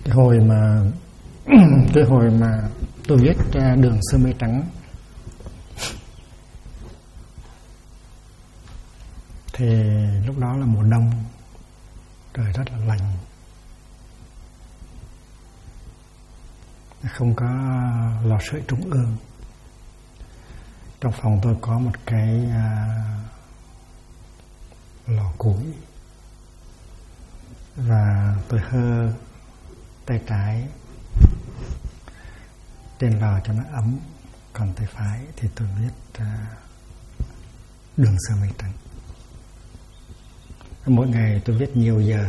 Cái hồi mà tôi viết Đường Sơ Mây Trắng thì lúc đó là mùa đông, trời rất là lạnh, không có lò sưởi trung ương. Trong phòng tôi có một cái lò củi và tôi hơ tay trái trên lò cho nó ấm, còn tay phải thì tôi viết Đường Sơ Mây Trắng. Mỗi ngày tôi viết nhiều giờ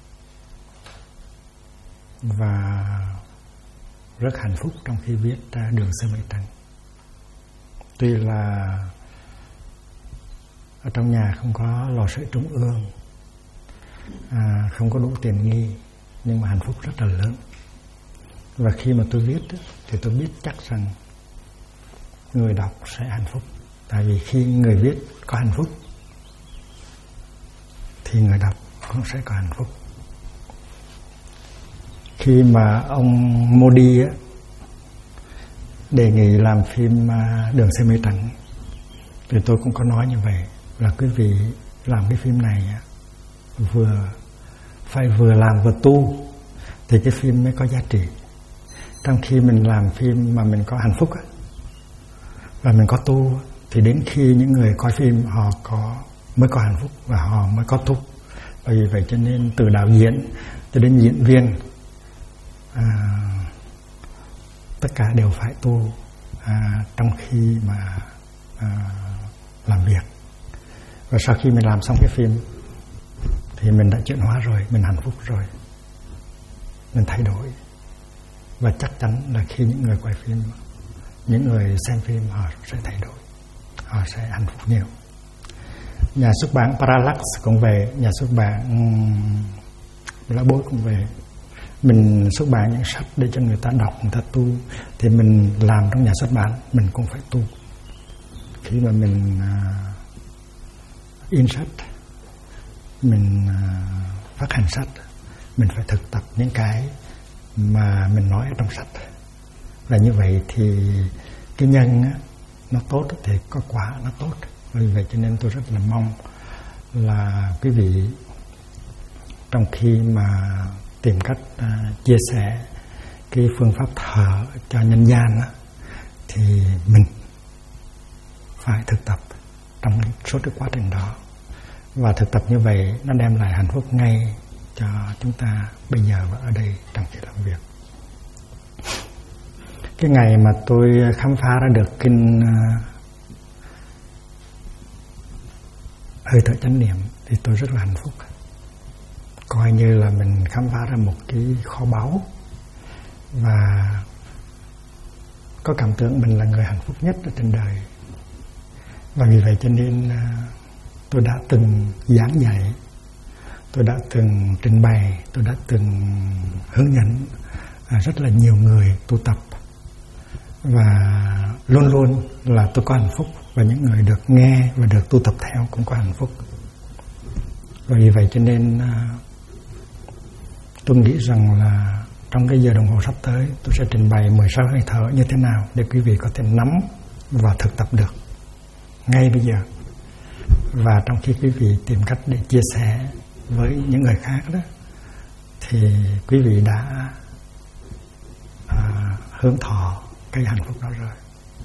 và rất hạnh phúc trong khi viết Đường Sơ Mây Trắng. Tuy là ở trong nhà không có lò sưởi trung ương, không có đủ tiện nghi, nhưng mà hạnh phúc rất là lớn. Và khi mà tôi viết thì tôi biết chắc rằng người đọc sẽ hạnh phúc. Tại vì khi người viết có hạnh phúc thì người đọc cũng sẽ có hạnh phúc. Khi mà ông Modi đề nghị làm phim Đường Sơ Mây Trắng thì tôi cũng có nói như vậy, là quý vị làm cái phim này phải vừa làm vừa tu thì cái phim mới có giá trị. Trong khi mình làm phim mà mình có hạnh phúc và mình có tu thì đến khi những người coi phim họ mới có hạnh phúc và họ mới có tu. Bởi vì vậy cho nên từ đạo diễn cho đến diễn viên tất cả đều phải tu trong khi mà làm việc. Và sau khi mình làm xong cái phim thì mình đã chuyển hóa rồi, mình hạnh phúc rồi, mình thay đổi. Và chắc chắn là khi những người quay phim, những người xem phim họ sẽ thay đổi, họ sẽ hạnh phúc nhiều. Nhà xuất bản Parallax cũng về, nhà xuất bản Lá Bối cũng về. Mình xuất bản những sách để cho người ta đọc, người ta tu, thì mình làm trong nhà xuất bản mình cũng phải tu. Khi mà mình in sách, mình phát hành sách, mình phải thực tập những cái mà mình nói ở trong sách. Và như vậy thì cái nhân nó tốt thì có quả nó tốt. Vì vậy cho nên tôi rất là mong là quý vị trong khi mà tìm cách chia sẻ cái phương pháp thở cho nhân gian thì mình phải thực tập trong suốt cái quá trình đó. Và thực tập như vậy nó đem lại hạnh phúc ngay cho chúng ta bây giờ và ở đây trong khi làm việc. Cái ngày mà tôi khám phá ra được kinh hơi thở chánh niệm thì tôi rất là hạnh phúc. Coi như là mình khám phá ra một cái kho báu và có cảm tưởng mình là người hạnh phúc nhất ở trên đời. Và vì vậy cho nên tôi đã từng giảng dạy, tôi đã từng trình bày, tôi đã từng hướng dẫn rất là nhiều người tu tập. Và luôn luôn là tôi có hạnh phúc, và những người được nghe và được tu tập theo cũng có hạnh phúc. Và vì vậy cho nên tôi nghĩ rằng là trong cái giờ đồng hồ sắp tới tôi sẽ trình bày 16 hơi thở như thế nào để quý vị có thể nắm và thực tập được ngay bây giờ. Và trong khi quý vị tìm cách để chia sẻ với những người khác đó thì quý vị đã hướng thọ cái hạnh phúc đó rồi.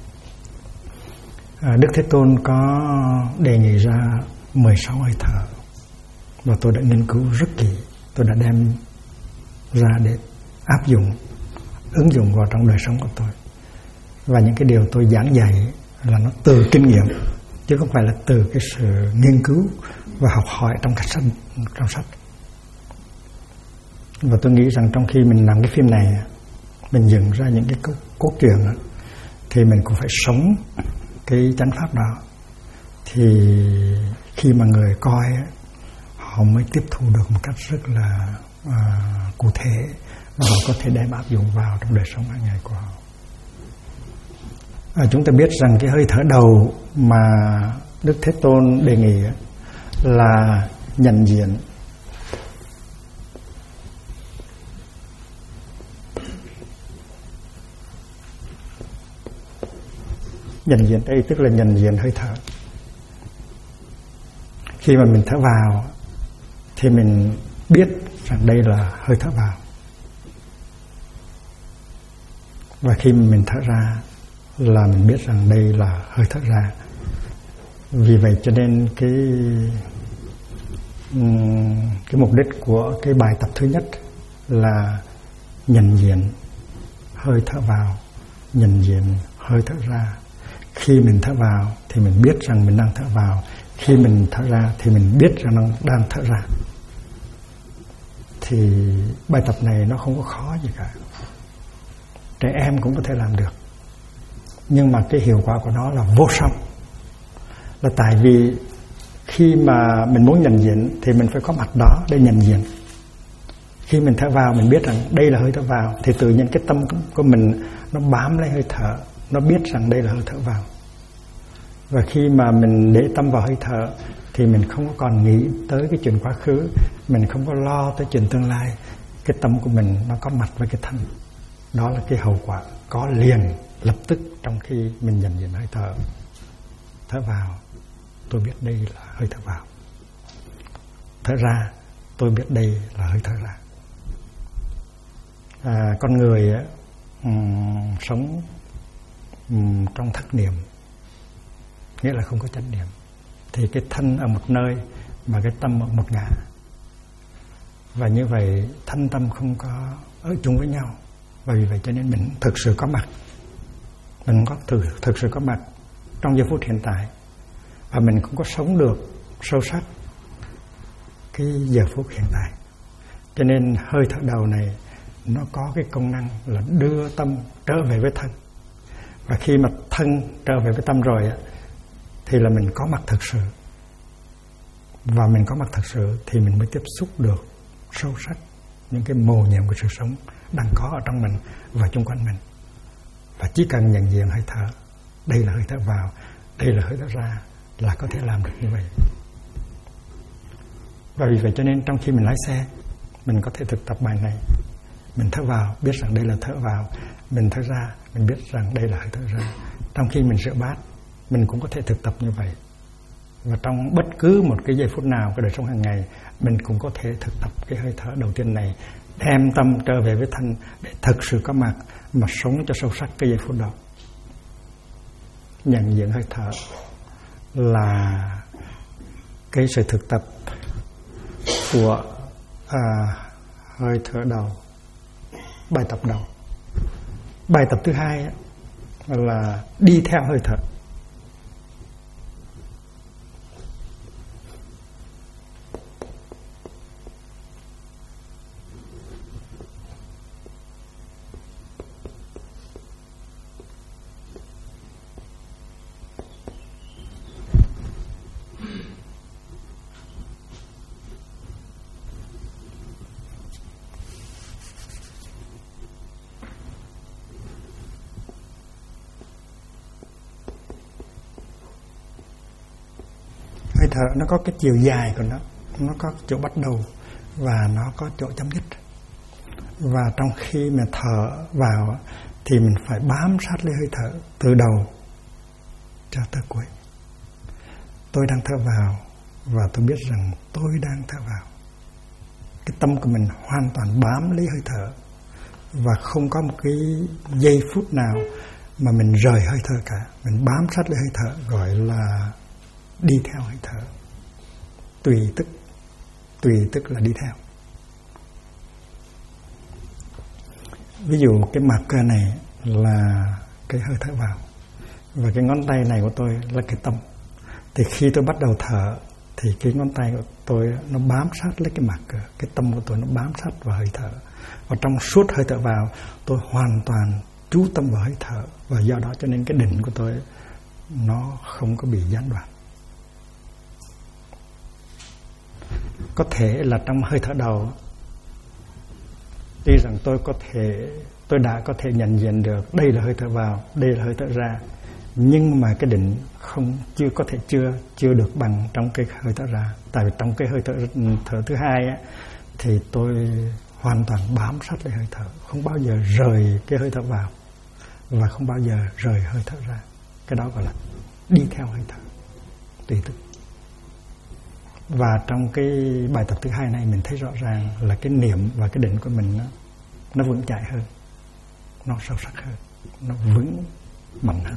Đức Thế Tôn có đề nghị ra 16 hơi thở và tôi đã nghiên cứu rất kỹ. Tôi đã đem ra để áp dụng, ứng dụng vào trong đời sống của tôi. Và những cái điều tôi giảng dạy là nó từ kinh nghiệm, chứ không phải là từ cái sự nghiên cứu và học hỏi trong sách. Và tôi nghĩ rằng trong khi mình làm cái phim này, mình dựng ra những cái cốt truyện thì mình cũng phải sống cái chánh pháp đó. Thì khi mà người coi họ mới tiếp thu được một cách rất là cụ thể và họ có thể đem áp dụng vào trong đời sống hàng ngày của họ. Chúng ta biết rằng cái hơi thở đầu mà Đức Thế Tôn đề nghị là nhận diện Nhận diện đây tức là nhận diện hơi thở. Khi mà mình thở vào thì mình biết rằng đây là hơi thở vào, và khi mình thở ra là mình biết rằng đây là hơi thở ra. Vì vậy cho nên cái mục đích của cái bài tập thứ nhất là nhận diện hơi thở vào, nhận diện hơi thở ra. Khi mình thở vào thì mình biết rằng mình đang thở vào, khi mình thở ra thì mình biết rằng đang thở ra. Thì bài tập này nó không có khó gì cả, trẻ em cũng có thể làm được. Nhưng mà cái hiệu quả của nó là vô song. Là tại vì khi mà mình muốn nhận diện thì mình phải có mặt đó để nhận diện. Khi mình thở vào mình biết rằng đây là hơi thở vào, thì tự nhiên cái tâm của mình nó bám lấy hơi thở, nó biết rằng đây là hơi thở vào. Và khi mà mình để tâm vào hơi thở thì mình không có còn nghĩ tới cái chuyện quá khứ, mình không có lo tới chuyện tương lai. Cái tâm của mình nó có mặt với cái thân. Đó là cái hậu quả có liền lập tức trong khi mình nhận diện hơi thở. Thở vào, tôi biết đây là hơi thở vào. Thở ra, tôi biết đây là hơi thở ra. Con người sống trong thất niệm, nghĩa là không có chánh niệm. Thì cái thân ở một nơi mà cái tâm ở một ngã. Và như vậy thân tâm không có ở chung với nhau. Và vì vậy cho nên mình thực sự có mặt. Mình có thực sự có mặt trong giây phút hiện tại. Và mình cũng có sống được sâu sắc cái giờ phút hiện tại. Cho nên hơi thở đầu này nó có cái công năng là đưa tâm trở về với thân. Và khi mà thân trở về với tâm rồi thì là mình có mặt thực sự. Và mình có mặt thực sự thì mình mới tiếp xúc được sâu sắc những cái mầu nhiệm của sự sống đang có ở trong mình và xung quanh mình. Và chỉ cần nhận diện hơi thở, đây là hơi thở vào, đây là hơi thở ra, là có thể làm được như vậy. Và vì vậy cho nên trong khi mình lái xe, mình có thể thực tập bài này. Mình thở vào, biết rằng đây là thở vào. Mình thở ra, mình biết rằng đây là hơi thở ra. Trong khi mình rửa bát, mình cũng có thể thực tập như vậy. Và trong bất cứ một cái giây phút nào của đời sống hàng ngày, mình cũng có thể thực tập cái hơi thở đầu tiên này, đem tâm trở về với thân để thực sự có mặt mà sống cho sâu sắc cái giây phút đó. Nhận diện hơi thở là cái sự thực tập của hơi thở đầu, bài tập đầu. Bài tập thứ hai là đi theo hơi thở. Hơi thở nó có cái chiều dài của nó có chỗ bắt đầu và nó có chỗ chấm dứt. Và trong khi mà thở vào thì mình phải bám sát lấy hơi thở từ đầu cho tới cuối. Tôi đang thở vào và tôi biết rằng tôi đang thở vào. Cái tâm của mình hoàn toàn bám lấy hơi thở và không có một cái giây phút nào mà mình rời hơi thở cả. Mình bám sát lấy hơi thở, gọi là đi theo hơi thở. Tùy tức là đi theo. Ví dụ cái mặt cơ này là cái hơi thở vào, và cái ngón tay này của tôi là cái tâm. Thì khi tôi bắt đầu thở thì cái ngón tay của tôi nó bám sát lấy cái mặt cơ, cái tâm của tôi nó bám sát vào hơi thở. Và trong suốt hơi thở vào, tôi hoàn toàn chú tâm vào hơi thở, và do đó cho nên cái định của tôi nó không có bị gián đoạn. Có thể là trong hơi thở đầu, tuy rằng tôi đã có thể nhận diện được đây là hơi thở vào, đây là hơi thở ra, nhưng mà cái định chưa được bằng trong cái hơi thở ra. Tại vì trong cái hơi thở thứ hai thì tôi hoàn toàn bám sát lấy hơi thở, không bao giờ rời cái hơi thở vào và không bao giờ rời hơi thở ra. Cái đó gọi là đi theo hơi thở, tùy thức. Và trong cái bài tập thứ hai này mình thấy rõ ràng là cái niệm và cái định của mình nó vững chãi hơn, nó sâu sắc hơn, nó vững mạnh hơn.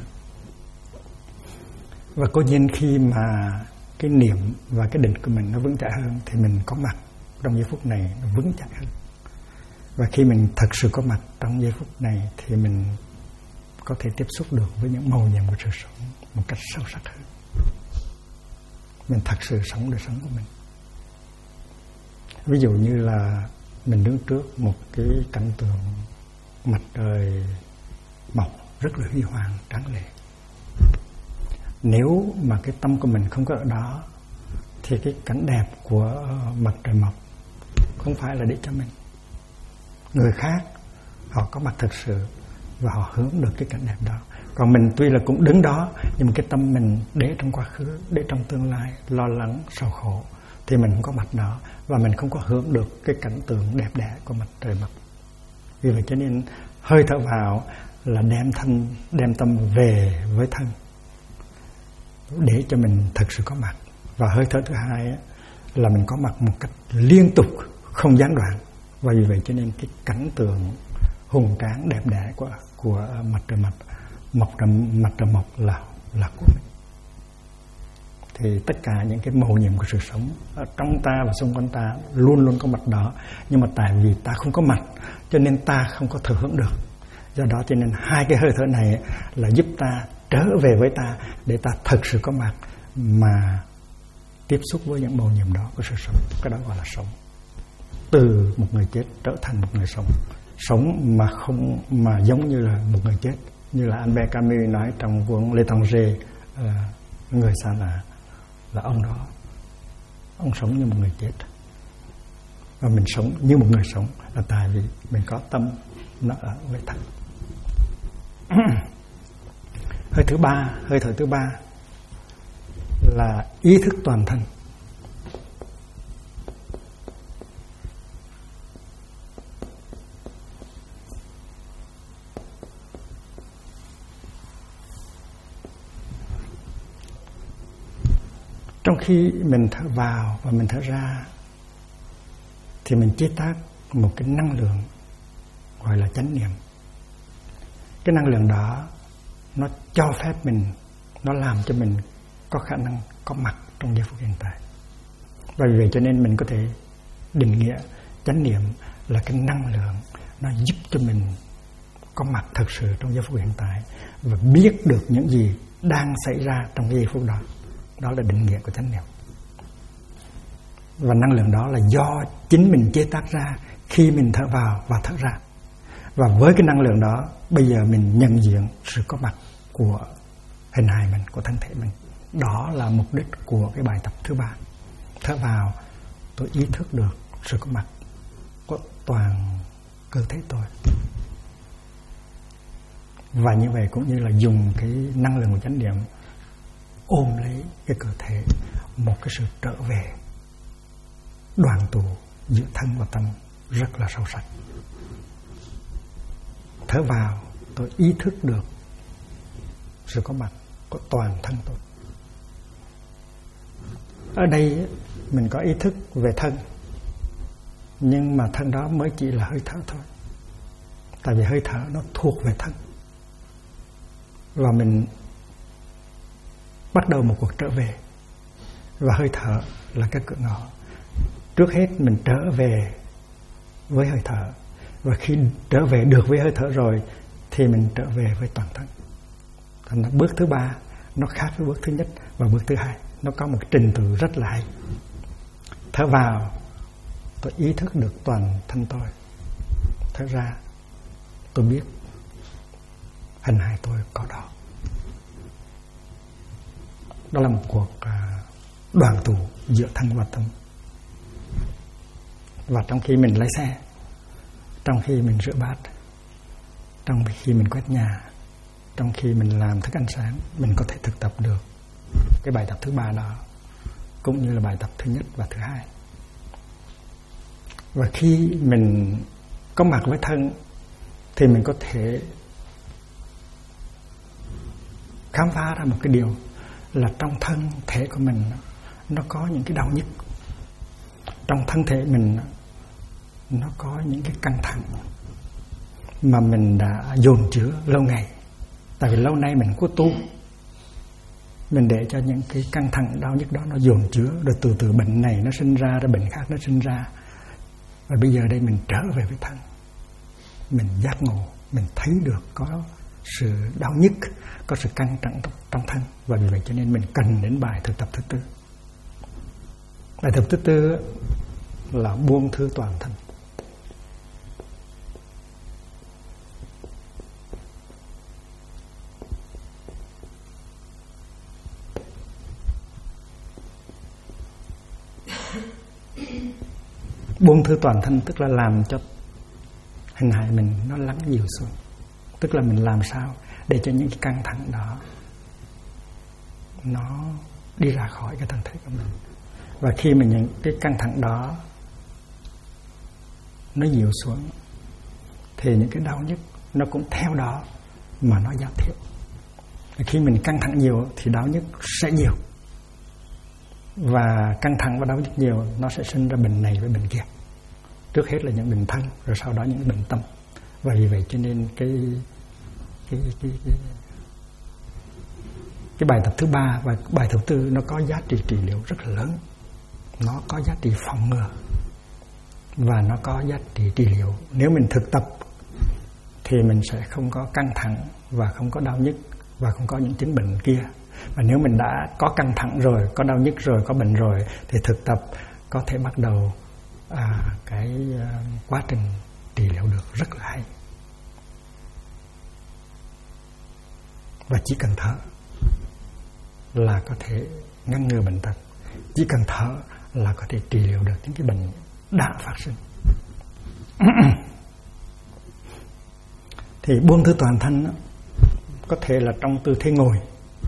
Và cố nhiên khi mà cái niệm và cái định của mình nó vững chãi hơn thì mình có mặt trong giây phút này nó vững chãi hơn. Và khi mình thật sự có mặt trong giây phút này thì mình có thể tiếp xúc được với những màu nhiệm của sự sống một cách sâu sắc hơn. Mình thật sự sống đời sống của mình. Ví dụ như là mình đứng trước một cái cảnh tượng mặt trời mọc rất là huy hoàng, tráng lệ. Nếu mà cái tâm của mình không có ở đó thì cái cảnh đẹp của mặt trời mọc không phải là để cho mình. Người khác họ có mặt thực sự và họ hướng được cái cảnh đẹp đó. Còn mình tuy là cũng đứng đó, nhưng mà cái tâm mình để trong quá khứ, để trong tương lai, lo lắng, sầu khổ, thì mình không có mặt đó và mình không có hướng được cái cảnh tượng đẹp đẽ của mặt trời mọc. Vì vậy cho nên hơi thở vào là đem tâm về với thân để cho mình thực sự có mặt. Và hơi thở thứ hai là mình có mặt một cách liên tục, không gián đoạn. Và vì vậy cho nên cái cảnh tượng hùng tráng đẹp đẽ của mặt trời mọc là của mình. Thì tất cả những cái màu nhiệm của sự sống ở trong ta và xung quanh ta luôn luôn có mặt đó. Nhưng mà tại vì ta không có mặt cho nên ta không có thừa hưởng được. Do đó cho nên hai cái hơi thở này là giúp ta trở về với ta để ta thực sự có mặt mà tiếp xúc với những màu nhiệm đó của sự sống. Cái đó gọi là sống. Từ một người chết trở thành một người sống. Sống mà không mà giống như là một người chết. Như là Albert Camus nói trong cuốn L'étranger, người xa lạ, là ông đó, ông sống như một người chết. Và mình sống như một người sống là tại vì mình có tâm nó ở với thân. Hơi thở thứ ba là ý thức toàn thân. Trong khi mình thở vào và mình thở ra thì mình chế tác một cái năng lượng gọi là chánh niệm. Cái năng lượng đó nó cho phép mình, nó làm cho mình có khả năng có mặt trong giây phút hiện tại. Và vì vậy cho nên mình có thể định nghĩa chánh niệm là cái năng lượng nó giúp cho mình có mặt thật sự trong giây phút hiện tại và biết được những gì đang xảy ra trong giây phút đó. Đó là định nghĩa của chánh niệm. Và năng lượng đó là do chính mình chế tác ra khi mình thở vào và thở ra. Và với cái năng lượng đó, bây giờ mình nhận diện sự có mặt của hình hài mình, của thân thể mình. Đó là mục đích của cái bài tập thứ ba. Thở vào, tôi ý thức được sự có mặt của toàn cơ thể tôi. Và như vậy cũng như là dùng cái năng lượng của chánh niệm ôm lấy cái cơ thể, một cái sự trở về đoàn tụ giữa thân và tâm rất là sâu sắc. Thở vào, tôi ý thức được sự có mặt của toàn thân tôi. Ở đây mình có ý thức về thân, nhưng mà thân đó mới chỉ là hơi thở thôi. Tại vì hơi thở nó thuộc về thân. Và mình bắt đầu một cuộc trở về. Và hơi thở là cái cửa ngõ. Trước hết mình trở về với hơi thở. Và khi trở về được với hơi thở rồi thì mình trở về với toàn thân. Thành ra bước thứ ba nó khác với bước thứ nhất và bước thứ hai. Nó có một trình tự rất là hay. Thở vào, tôi ý thức được toàn thân tôi. Thở ra, tôi biết hình hài tôi có đó. Đó là một cuộc đoàn tụ giữa thân và tâm. Và trong khi mình lái xe, trong khi mình rửa bát, trong khi mình quét nhà, trong khi mình làm thức ăn sáng, mình có thể thực tập được cái bài tập thứ ba đó, cũng như là bài tập thứ nhất và thứ hai. Và khi mình có mặt với thân thì mình có thể khám phá ra một cái điều là trong thân thể của mình nó có những cái đau nhức, trong thân thể mình nó có những cái căng thẳng mà mình đã dồn chứa lâu ngày. Tại vì lâu nay mình có tu, mình để cho những cái căng thẳng đau nhức đó nó dồn chứa, rồi từ từ bệnh này nó sinh ra, rồi bệnh khác nó sinh ra. Và bây giờ đây mình trở về với thân, mình giác ngộ, mình thấy được có sự đau nhức, có sự căng thẳng trong thân. Và vì vậy cho nên mình cần đến bài thực tập thứ tư. Bài thực tập thứ tư là buông thư toàn thân. Buông thư toàn thân tức là làm cho hình hài mình nó lắng dịu xuống. Tức là mình làm sao để cho những cái căng thẳng đó nó đi ra khỏi cái thân thể của mình. Và khi mà những cái căng thẳng đó nó dịu xuống thì những cái đau nhức nó cũng theo đó mà nó giảm thiểu. Khi mình căng thẳng nhiều thì đau nhức sẽ nhiều. Và căng thẳng và đau nhức nhiều nó sẽ sinh ra bệnh này với bệnh kia. Trước hết là những bệnh thân, rồi sau đó những bệnh tâm. Và vì vậy cho nên cái bài tập thứ ba và bài tập thứ tư nó có giá trị trị liệu rất là lớn. Nó có giá trị phòng ngừa và nó có giá trị trị liệu. Nếu mình thực tập thì mình sẽ không có căng thẳng và không có đau nhức và không có những chứng bệnh kia. Và nếu mình đã có căng thẳng rồi, có đau nhức rồi, có bệnh rồi thì thực tập có thể bắt đầu quá trình trị liệu được rất là hay. Và chỉ cần thở là có thể ngăn ngừa bệnh tật. Chỉ cần thở là có thể trị liệu được những cái bệnh đã phát sinh. Thì buông thư toàn thân đó, có thể là trong tư thế ngồi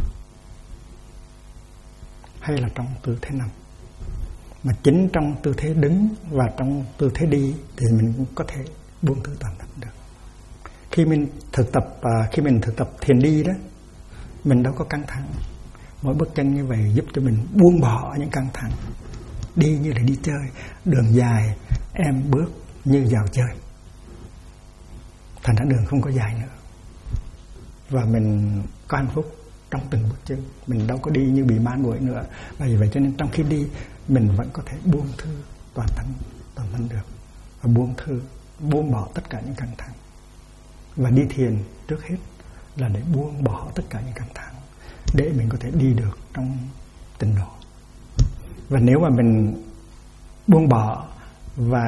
hay là trong tư thế nằm. Mà chính trong tư thế đứng và trong tư thế đi thì mình cũng có thể buông thư toàn thân được. Khi mình thực tập thiền đi đó, mình đâu có căng thẳng. Mỗi bước chân như vậy giúp cho mình buông bỏ những căng thẳng. Đi như là đi chơi, đường dài em bước như vào chơi. Thành ra đường không có dài nữa. Và mình có hạnh phúc trong từng bước chân. Mình đâu có đi như bị ma đuổi nữa. Và vì vậy cho nên trong khi đi mình vẫn có thể buông thư toàn thân được. Và buông bỏ tất cả những căng thẳng. Và đi thiền trước hết là để buông bỏ tất cả những căng thẳng, để mình có thể đi được trong tịnh độ. Và nếu mà mình buông bỏ và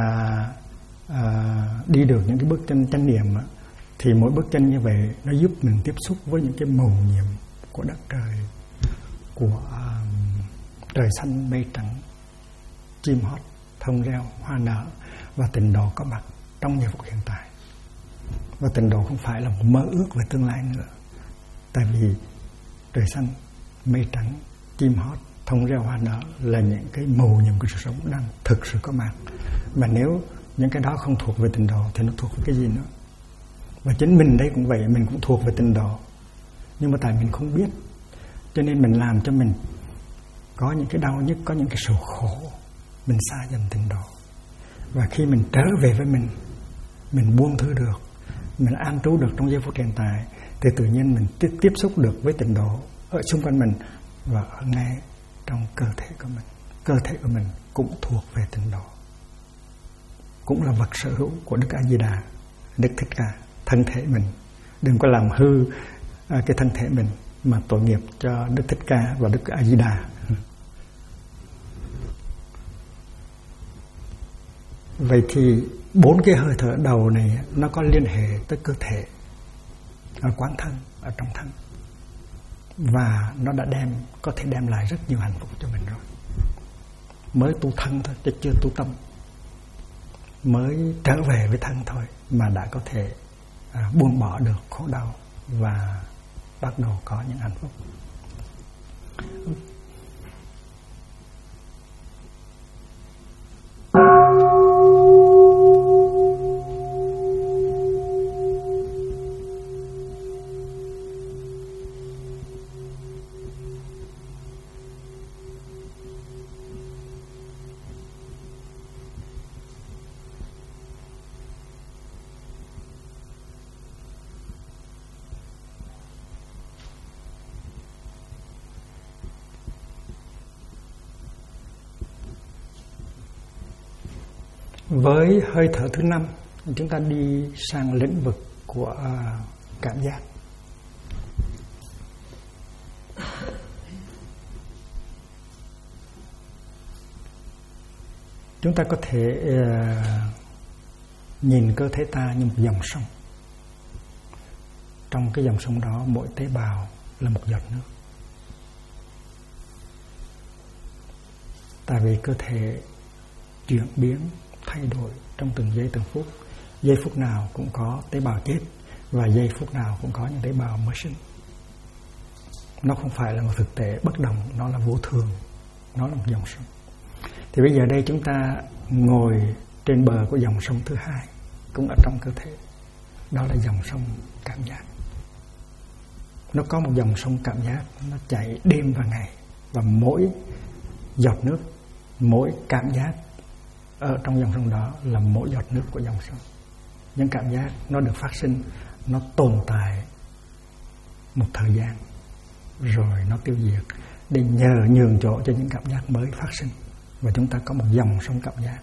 đi được những cái bước chân chánh niệm thì mỗi bước chân như vậy nó giúp mình tiếp xúc với những cái mầu nhiệm của đất trời, của trời xanh mây trắng, chim hót thông reo hoa nở. Và tịnh độ có mặt trong giây phút hiện tại. Và tịnh độ không phải là một mơ ước về tương lai nữa. Tại vì trời xanh mây trắng, chim hót thông reo hoa nở là những cái mầu nhiệm của sự sống đang thực sự có mặt. Mà nếu những cái đó không thuộc về tịnh độ thì nó thuộc về cái gì nữa? Và chính mình đây cũng vậy, mình cũng thuộc về tịnh độ, nhưng mà tại mình không biết, cho nên mình làm cho mình có những cái đau nhức, có những cái sầu khổ, mình xa dần tịnh độ. Và khi mình trở về với mình buông thư được, mình an trú được trong giây phút hiện tại, thì tự nhiên mình tiếp xúc được với tịnh độ ở xung quanh mình và ở ngay trong cơ thể của mình. Cơ thể của mình cũng thuộc về tịnh độ, cũng là vật sở hữu của Đức A Di Đà, Đức Thích Ca. Thân thể mình đừng có làm hư cái thân thể mình mà tội nghiệp cho Đức Thích Ca và Đức A Di Đà. Vậy thì 4 cái hơi thở đầu này nó có liên hệ tới cơ thể, ở quán thân, ở trong thân. Và nó đã có thể đem lại rất nhiều hạnh phúc cho mình rồi. Mới tu thân thôi chứ chưa tu tâm. Mới trở về với thân thôi mà đã có thể buông bỏ được khổ đau và bắt đầu có những hạnh phúc. Với hơi thở thứ 5, chúng ta đi sang lĩnh vực của cảm giác. Chúng ta có thể nhìn cơ thể ta như một dòng sông. Trong cái dòng sông đó, mỗi tế bào là một giọt nước. Tại vì cơ thể chuyển biến, thay đổi trong từng giây từng phút. Giây phút nào cũng có tế bào chết, và giây phút nào cũng có những tế bào mới sinh. Nó không phải là một thực tế bất động, nó là vô thường, nó là một dòng sông. Thì bây giờ đây chúng ta ngồi trên bờ của dòng sông thứ 2, cũng ở trong cơ thể. Đó là dòng sông cảm giác. Nó có một dòng sông cảm giác, nó chảy đêm và ngày. Và mỗi giọt nước, mỗi cảm giác ở trong dòng sông đó là mỗi giọt nước của dòng sông. Những cảm giác nó được phát sinh, nó tồn tại một thời gian, rồi nó tiêu diệt, để nhường chỗ cho những cảm giác mới phát sinh. Và chúng ta có một dòng sông cảm giác.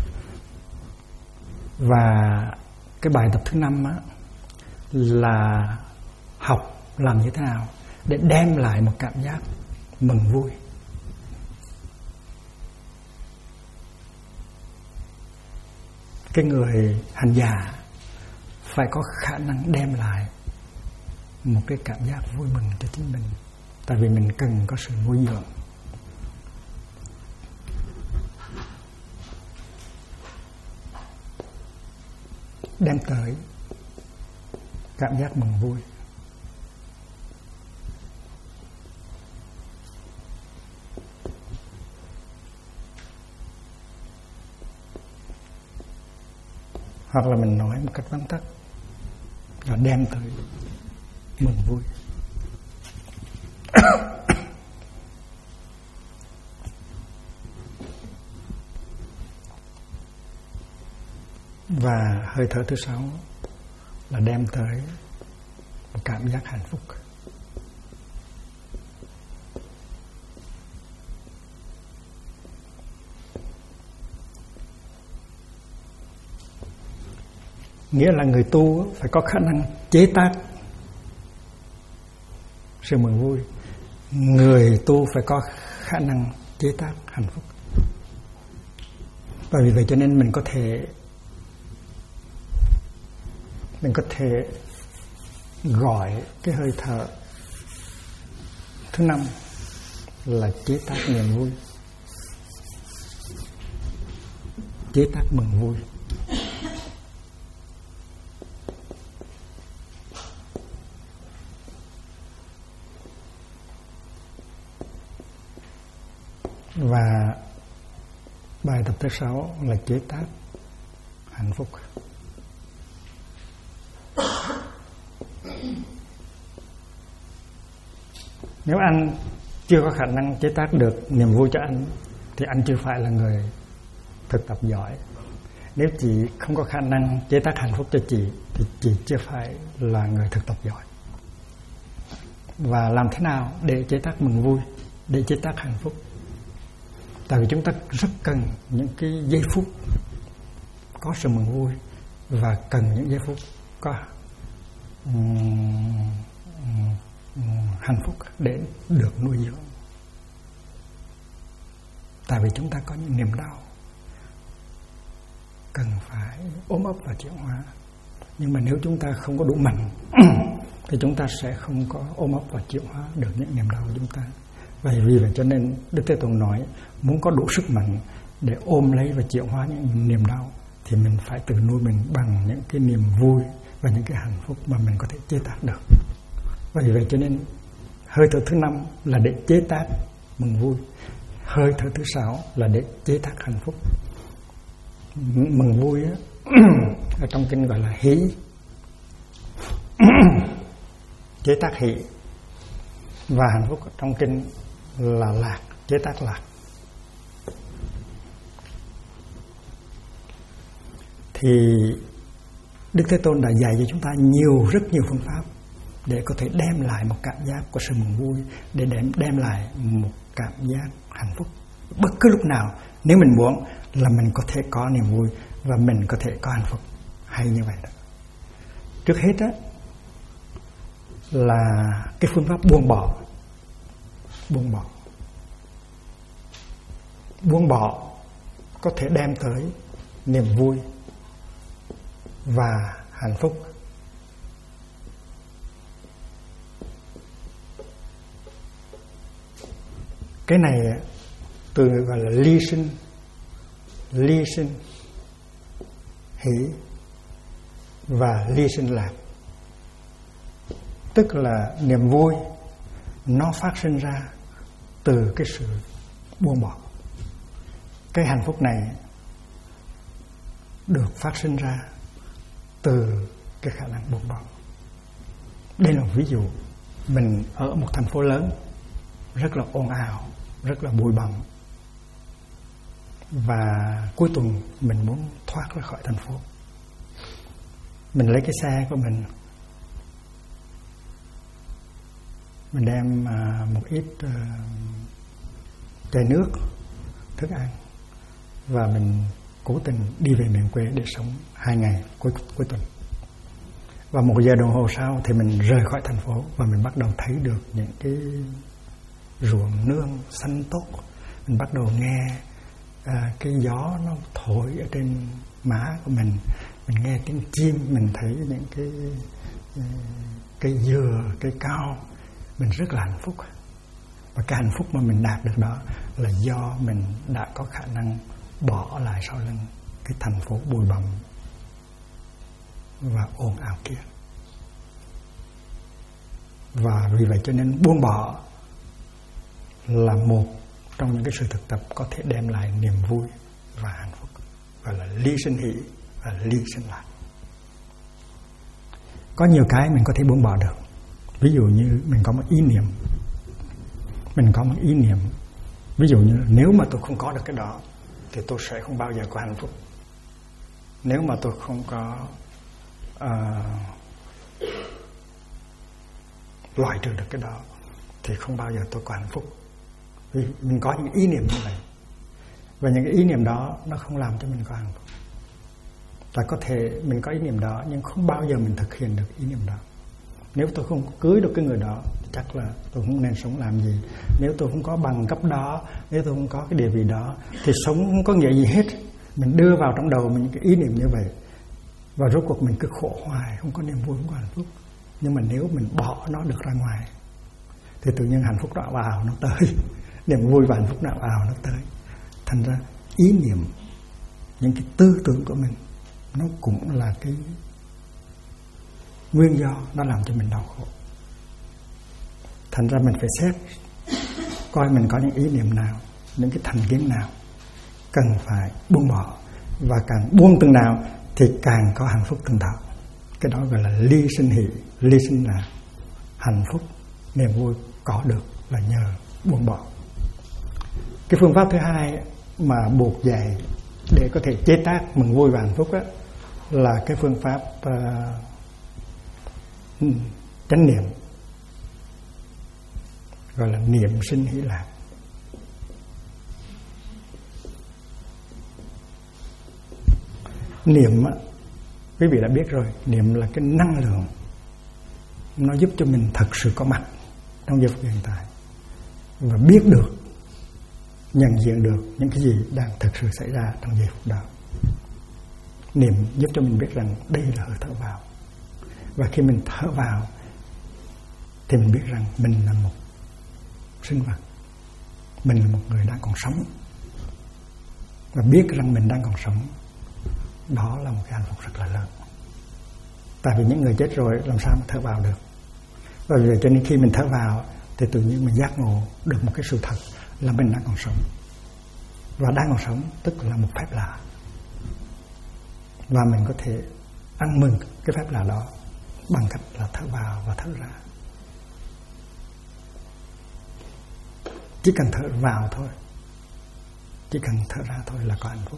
Và cái bài tập thứ 5 á, là học làm như thế nào để đem lại một cảm giác mừng vui. Cái người hành giả phải có khả năng đem lại một cái cảm giác vui mừng cho chính mình. Tại vì mình cần có sự nuôi dưỡng. Đem tới cảm giác mừng vui. Hoặc là mình nói một cách vắn tắt là đem tới mừng vui. Và hơi thở thứ 6 là đem tới một cảm giác hạnh phúc. Nghĩa là người tu phải có khả năng chế tác sự mừng vui. Người tu phải có khả năng chế tác hạnh phúc. Bởi vì vậy cho nên mình có thể gọi cái hơi thở thứ 5 là chế tác niềm vui, chế tác mừng vui. Và bài tập thứ 6 là chế tác hạnh phúc. Nếu anh chưa có khả năng chế tác được niềm vui cho anh thì anh chưa phải là người thực tập giỏi. Nếu chị không có khả năng chế tác hạnh phúc cho chị thì chị chưa phải là người thực tập giỏi. Và làm thế nào để chế tác mừng vui, để chế tác hạnh phúc? Tại vì chúng ta rất cần những cái giây phút có sự mừng vui, và cần những giây phút có hạnh phúc để được nuôi dưỡng. Tại vì chúng ta có những niềm đau cần phải ôm ấp và chuyển hóa. Nhưng mà nếu chúng ta không có đủ mạnh thì chúng ta sẽ không có ôm ấp và chuyển hóa được những niềm đau của chúng ta. Vì vậy cho nên Đức Thế Tôn nói, muốn có đủ sức mạnh để ôm lấy và chuyển hóa những niềm đau thì mình phải tự nuôi mình bằng những cái niềm vui và những cái hạnh phúc mà mình có thể chế tác được. Vì vậy cho nên hơi thở thứ 5 là để chế tác mừng vui, hơi thở thứ 6 là để chế tác hạnh phúc. Mừng vui á, ở trong kinh gọi là hỷ, chế tác hỷ. Và hạnh phúc ở trong kinh là lạc, chế tác lạc. Thì Đức Thế Tôn đã dạy cho chúng ta rất nhiều phương pháp để có thể đem lại một cảm giác của sự mừng vui, để đem lại một cảm giác hạnh phúc. Bất cứ lúc nào nếu mình muốn là mình có thể có niềm vui, và mình có thể có hạnh phúc hay như vậy đó. Trước hết á là cái phương pháp buông bỏ. Buông bỏ có thể đem tới niềm vui và hạnh phúc. Cái này từ gọi là ly sinh hỷ và ly sinh lạc. Tức là niềm vui nó phát sinh ra từ cái sự buông bỏ. Cái hạnh phúc này được phát sinh ra từ cái khả năng buông bỏ. Đây là một ví dụ. Mình ở một thành phố lớn rất là ồn ào, rất là bụi bặm, và cuối tuần mình muốn thoát ra khỏi thành phố. Mình lấy cái xe của mình đem một ít chai nước, thức ăn, và mình cố tình đi về miền quê để sống 2 ngày cuối tuần. Và 1 giờ đồng hồ sau thì mình rời khỏi thành phố và mình bắt đầu thấy được những cái ruộng nương xanh tốt. Mình bắt đầu nghe cái gió nó thổi ở trên má của mình nghe tiếng chim, mình thấy những cái dừa, cây cao. Mình rất là hạnh phúc. Và cái hạnh phúc mà mình đạt được đó là do mình đã có khả năng bỏ lại sau lưng cái thành phố bụi bặm và ồn ào kia. Và vì vậy cho nên buông bỏ là một trong những cái sự thực tập có thể đem lại niềm vui và hạnh phúc, gọi là ly sinh hỷ và ly sinh lạc. Có nhiều cái mình có thể buông bỏ được. Ví dụ như mình có một ý niệm, ví dụ như nếu mà tôi không có được cái đó thì tôi sẽ không bao giờ có hạnh phúc. Nếu mà tôi không có loại trừ được cái đó thì không bao giờ tôi có hạnh phúc. Vì mình có những ý niệm như vậy, và những cái ý niệm đó nó không làm cho mình có hạnh phúc. Và có thể mình có ý niệm đó nhưng không bao giờ mình thực hiện được ý niệm đó. Nếu tôi không cưới được cái người đó thì chắc là tôi không nên sống làm gì. Nếu tôi không có bằng cấp đó, nếu tôi không có cái địa vị đó thì sống không có nghĩa gì hết. Mình đưa vào trong đầu mình cái ý niệm như vậy, và rốt cuộc mình cứ khổ hoài, không có niềm vui, không có hạnh phúc. Nhưng mà nếu mình bỏ nó được ra ngoài thì tự nhiên hạnh phúc nó vào, nó tới. Niềm vui và hạnh phúc nào vào nó tới. Thành ra ý niệm, những cái tư tưởng của mình nó cũng là cái nguyên do nó làm cho mình đau khổ. Thành ra mình phải xét coi mình có những ý niệm nào, những cái thành kiến nào cần phải buông bỏ, và càng buông từng nào thì càng có hạnh phúc từng đó. Cái đó gọi là ly sinh hỷ, ly sinh là hạnh phúc, niềm vui có được là nhờ buông bỏ. Cái phương pháp thứ hai mà buộc dạy để có thể chế tác mừng vui và hạnh phúc đó là cái phương pháp chánh niệm, gọi là niệm sinh hỷ lạc. Niệm, quý vị đã biết rồi, niệm là cái năng lượng, nó giúp cho mình thật sự có mặt trong giây phút hiện tại và biết được, nhận diện được những cái gì đang thực sự xảy ra trong giây phút đó. Niệm giúp cho mình biết rằng đây là hơi thở vào, và khi mình thở vào thì mình biết rằng mình là một sinh vật, mình là một người đang còn sống, và biết rằng mình đang còn sống, đó là một cái hạnh phúc rất là lớn. Tại vì những người chết rồi làm sao mà thở vào được. Và vì vậy cho nên khi mình thở vào thì tự nhiên mình giác ngộ được một cái sự thật là mình đang còn sống. Và đang còn sống tức là một phép lạ, và mình có thể ăn mừng cái phép lạ đó bằng cách là thở vào và thở ra. Chỉ cần thở vào thôi, chỉ cần thở ra thôi là có hạnh phúc.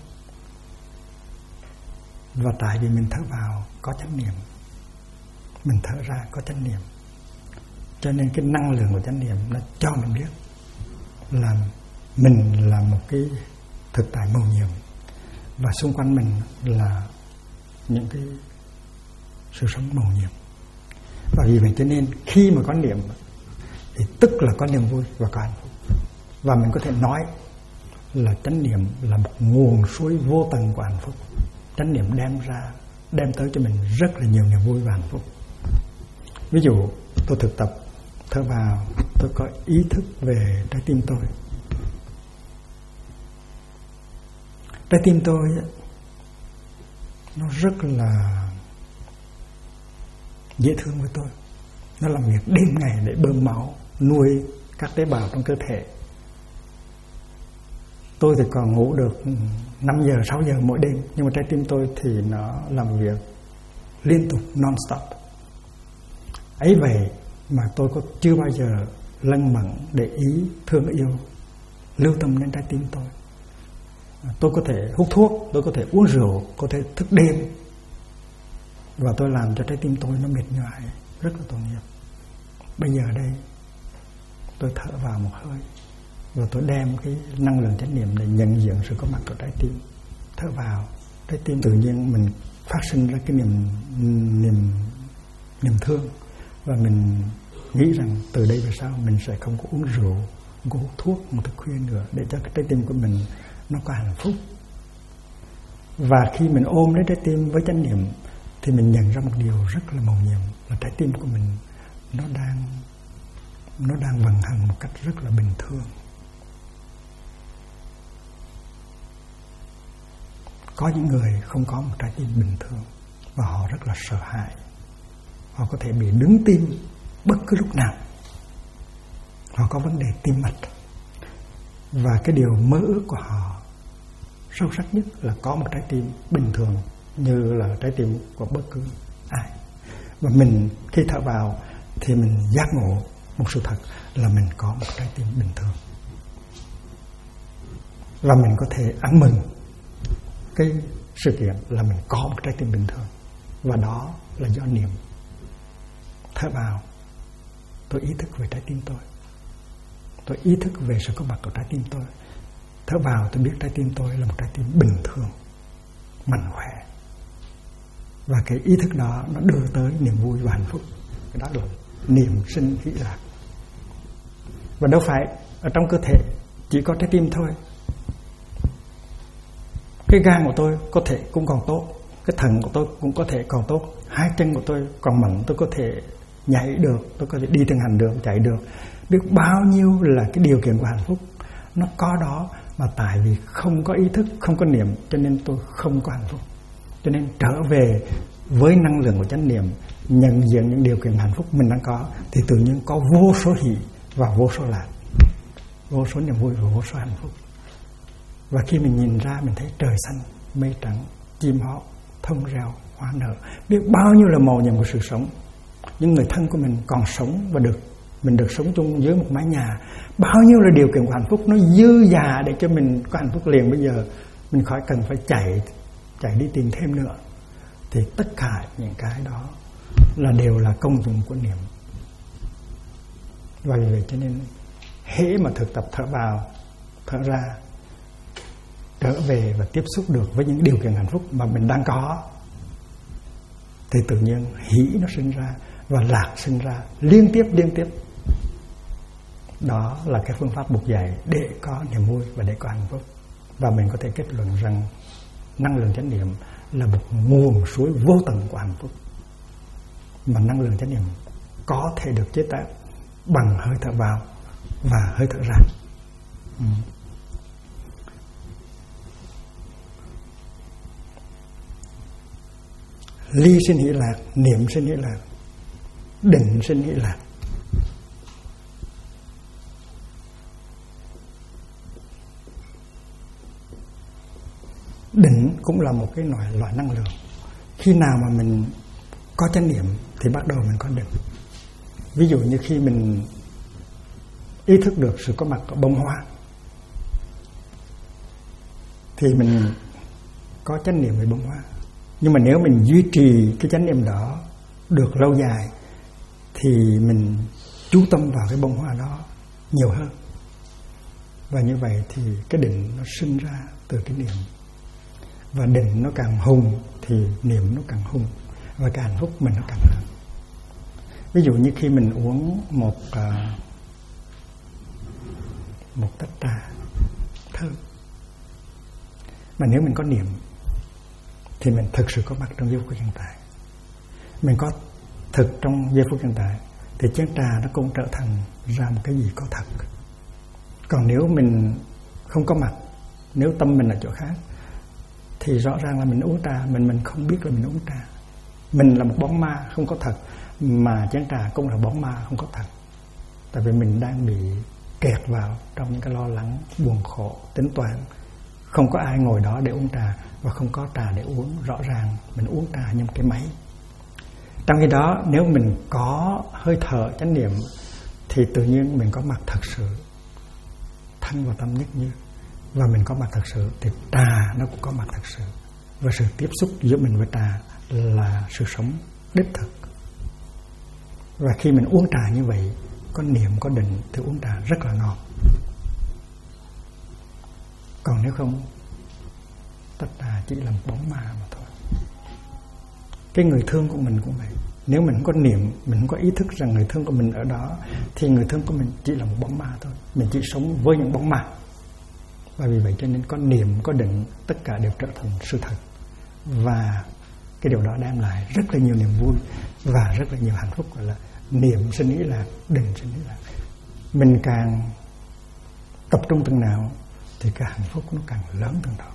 Và tại vì mình thở vào có chánh niệm, mình thở ra có chánh niệm, cho nên cái năng lượng của chánh niệm nó cho mình biết là mình là một cái thực tại mầu nhiệm, và xung quanh mình là những cái sự sống màu nhiệm. Và vì vậy cho nên khi mà có niệm thì tức là có niềm vui và có hạnh phúc. Và mình có thể nói là chánh niệm là một nguồn suối vô tận của hạnh phúc. Chánh niệm đem tới cho mình rất là nhiều niềm vui và hạnh phúc. Ví dụ tôi thực tập thở vào, tôi có ý thức về trái tim tôi. Trái tim tôi nó rất là dễ thương với tôi. Nó làm việc đêm ngày để bơm máu, nuôi các tế bào trong cơ thể. Tôi thì còn ngủ được 5 giờ, 6 giờ mỗi đêm, nhưng mà trái tim tôi thì nó làm việc liên tục, non-stop. Ấy vậy mà tôi có chưa bao giờ lân mẫn để ý, thương yêu, lưu tâm đến trái tim tôi. Tôi có thể hút thuốc, tôi có thể uống rượu, có thể thức đêm, và tôi làm cho trái tim tôi nó mệt nhoài, rất là tội nghiệp. Bây giờ đây tôi thở vào một hơi và tôi đem cái năng lượng chánh niệm để nhận diện sự có mặt của trái tim. Thở vào, trái tim tự nhiên mình phát sinh ra cái niềm thương, và mình nghĩ rằng từ đây về sau mình sẽ không có uống rượu, không có hút thuốc một thức khuya nữa, để cho cái trái tim của mình nó có hạnh phúc. Và khi mình ôm lấy trái tim với chánh niệm thì mình nhận ra một điều rất là mầu nhiệm, là trái tim của mình nó đang vận hành một cách rất là bình thường. Có những người không có một trái tim bình thường và họ rất là sợ hãi. Họ có thể bị đứng tim bất cứ lúc nào. Họ có vấn đề tim mạch. Và cái điều mơ ước của họ sâu sắc nhất là có một trái tim bình thường như là trái tim của bất cứ ai. Và mình khi thở vào thì mình giác ngộ một sự thật là mình có một trái tim bình thường. Và mình có thể ăn mừng cái sự kiện là mình có một trái tim bình thường. Và đó là do niệm. Thở vào, tôi ý thức về trái tim tôi. Tôi ý thức về sự có mặt của trái tim tôi. Thở vào, tôi biết trái tim tôi là một trái tim bình thường, mạnh khỏe. Và cái ý thức đó nó đưa tới niềm vui và hạnh phúc. Cái đó là niệm sinh hỷ lạc. Và đâu phải ở trong cơ thể chỉ có trái tim thôi. Cái gan của tôi có thể cũng còn tốt, cái thận của tôi cũng có thể còn tốt, hai chân của tôi còn mạnh, tôi có thể nhảy được, tôi có thể đi trên hành đường, chạy được. Biết bao nhiêu là cái điều kiện của hạnh phúc nó có đó, mà tại vì không có ý thức, không có niệm, cho nên tôi không có hạnh phúc. Cho nên trở về với năng lượng của chánh niệm, nhận diện những điều kiện hạnh phúc mình đang có, thì tự nhiên có vô số hỷ và vô số lạc, vô số niềm vui và vô số hạnh phúc. Và khi mình nhìn ra, mình thấy trời xanh, mây trắng, chim hót, thông reo, hoa nở, biết bao nhiêu là màu nhiệm của sự sống. Những người thân của mình còn sống và mình được sống chung dưới một mái nhà. Bao nhiêu là điều kiện của hạnh phúc nó dư dả để cho mình có hạnh phúc liền bây giờ. Mình khỏi cần phải chạy đi tìm thêm nữa. Thì tất cả những cái đó đều là công dụng của niệm. Và vì vậy cho nên hễ mà thực tập thở vào, thở ra, trở về và tiếp xúc được với những điều kiện hạnh phúc mà mình đang có, thì tự nhiên hỷ nó sinh ra và lạc sinh ra liên tiếp. Đó là cái phương pháp buộc dạy để có niềm vui và để có hạnh phúc. Và mình có thể kết luận rằng năng lượng chánh niệm là một nguồn suối vô tận của hạnh phúc, mà năng lượng chánh niệm có thể được chế tạo bằng hơi thở vào và hơi thở ra. Ly sinh hỷ lạc, niệm sinh hỷ lạc, định sinh hỷ lạc. Định cũng là một cái loại năng lượng. Khi nào mà mình có chánh niệm thì bắt đầu mình có định. Ví dụ như khi mình ý thức được sự có mặt của bông hoa thì mình có chánh niệm về bông hoa. Nhưng mà nếu mình duy trì cái chánh niệm đó được lâu dài thì mình chú tâm vào cái bông hoa đó nhiều hơn. Và như vậy thì cái định nó sinh ra từ cái niệm. Và định nó càng hùng thì niệm nó càng hùng, và cái hạnh phúc mình nó càng lớn. Ví dụ như khi mình uống một tách trà thơm, mà nếu mình có niệm thì mình thực sự có mặt trong giây phút hiện tại. Mình có thực trong giây phút hiện tại thì chén trà nó cũng trở thành ra một cái gì có thật. Còn nếu mình không có mặt, nếu tâm mình ở chỗ khác, thì rõ ràng là mình uống trà, mình không biết là mình uống trà. Mình là một bóng ma không có thật, mà chén trà cũng là bóng ma không có thật. Tại vì mình đang bị kẹt vào trong những cái lo lắng, buồn khổ, tính toán. Không có ai ngồi đó để uống trà, và không có trà để uống. Rõ ràng mình uống trà như một cái máy. Trong khi đó, nếu mình có hơi thở chánh niệm thì tự nhiên mình có mặt thật sự, thân và tâm nhất như. Và mình có mặt thật sự thì trà nó cũng có mặt thật sự. Và sự tiếp xúc giữa mình với trà là sự sống đích thực. Và khi mình uống trà như vậy, có niệm, có định thì uống trà rất là ngon. Còn nếu không, tách trà chỉ là một bóng ma mà thôi. Cái người thương của mình cũng vậy. Nếu mình không có niệm, mình không có ý thức rằng người thương của mình ở đó, thì người thương của mình chỉ là một bóng ma thôi. Mình chỉ sống với những bóng ma. Và vì vậy cho nên có niệm, có định, tất cả đều trở thành sự thật. Và cái điều đó đem lại rất là nhiều niềm vui và rất là nhiều hạnh phúc. Gọi là niệm sinh ý lạc, định sinh ý lạc. Mình càng tập trung từng nào thì cái hạnh phúc nó càng lớn từng đó.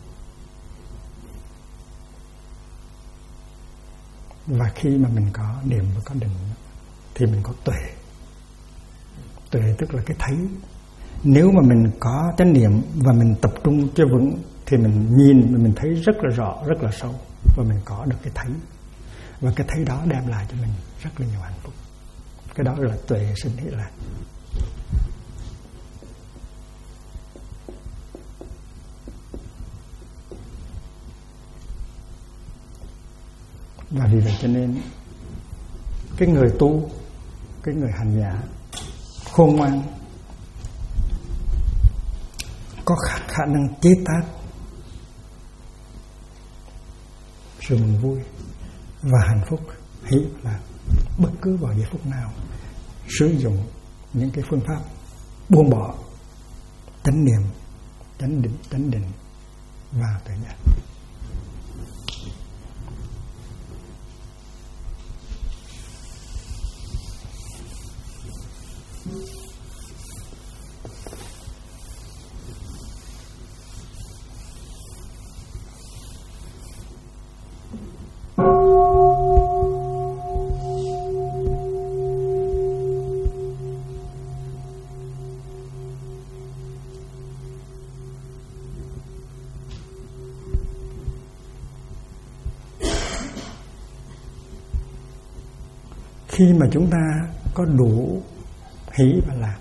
Và khi mà mình có niệm và có định thì mình có tuệ. Tuệ tức là cái thấy. Nếu mà mình có chánh niệm và mình tập trung cho vững thì mình nhìn, mình thấy rất là rõ, rất là sâu. Và mình có được cái thấy. Và cái thấy đó đem lại cho mình rất là nhiều hạnh phúc. Cái đó là tuệ sinh hỷ lạc. Và vì vậy cho nên cái người tu, cái người hành giả khôn ngoan, có khả năng chế tác sự mừng vui và hạnh phúc hỷ lạc bất cứ vào giây phút nào, sử dụng những cái phương pháp buông bỏ, chánh niệm, chánh định và tuệ giác. Khi mà chúng ta có đủ hỷ và lạc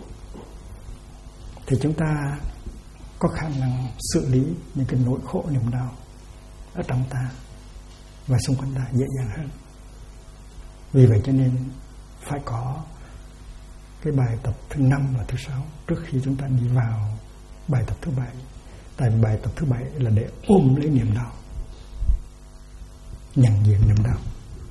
thì chúng ta có khả năng xử lý những cái nỗi khổ niềm đau ở trong ta và xung quanh ta dễ dàng hơn. Vì vậy cho nên phải có cái bài tập thứ 5 và thứ 6 trước khi chúng ta đi vào bài tập thứ 7. Tại bài tập thứ 7 là để ôm lấy niềm đau, nhận diện niềm đau.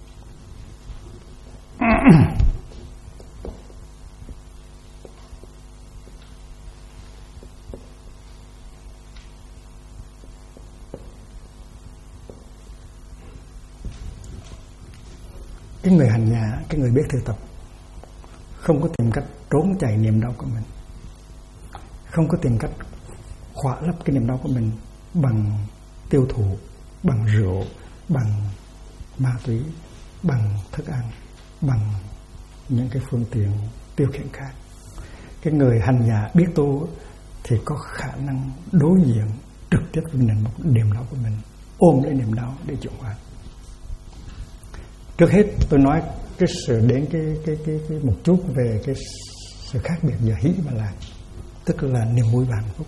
Cái người hành giả, cái người biết thực tập không có tìm cách trốn chạy niềm đau của mình, không có tìm cách khỏa lấp cái niềm đau của mình bằng tiêu thụ, bằng rượu, bằng ma túy, bằng thức ăn, bằng những cái phương tiện tiêu khiển khác. Cái người hành giả biết tu thì có khả năng đối diện trực tiếp với niềm đau của mình, ôm lấy niềm đau để chuyển hóa. Trước hết tôi nói cái sự đến cái một chút về cái sự khác biệt giữa hỷ và lạc, tức là niềm vui và hạnh phúc.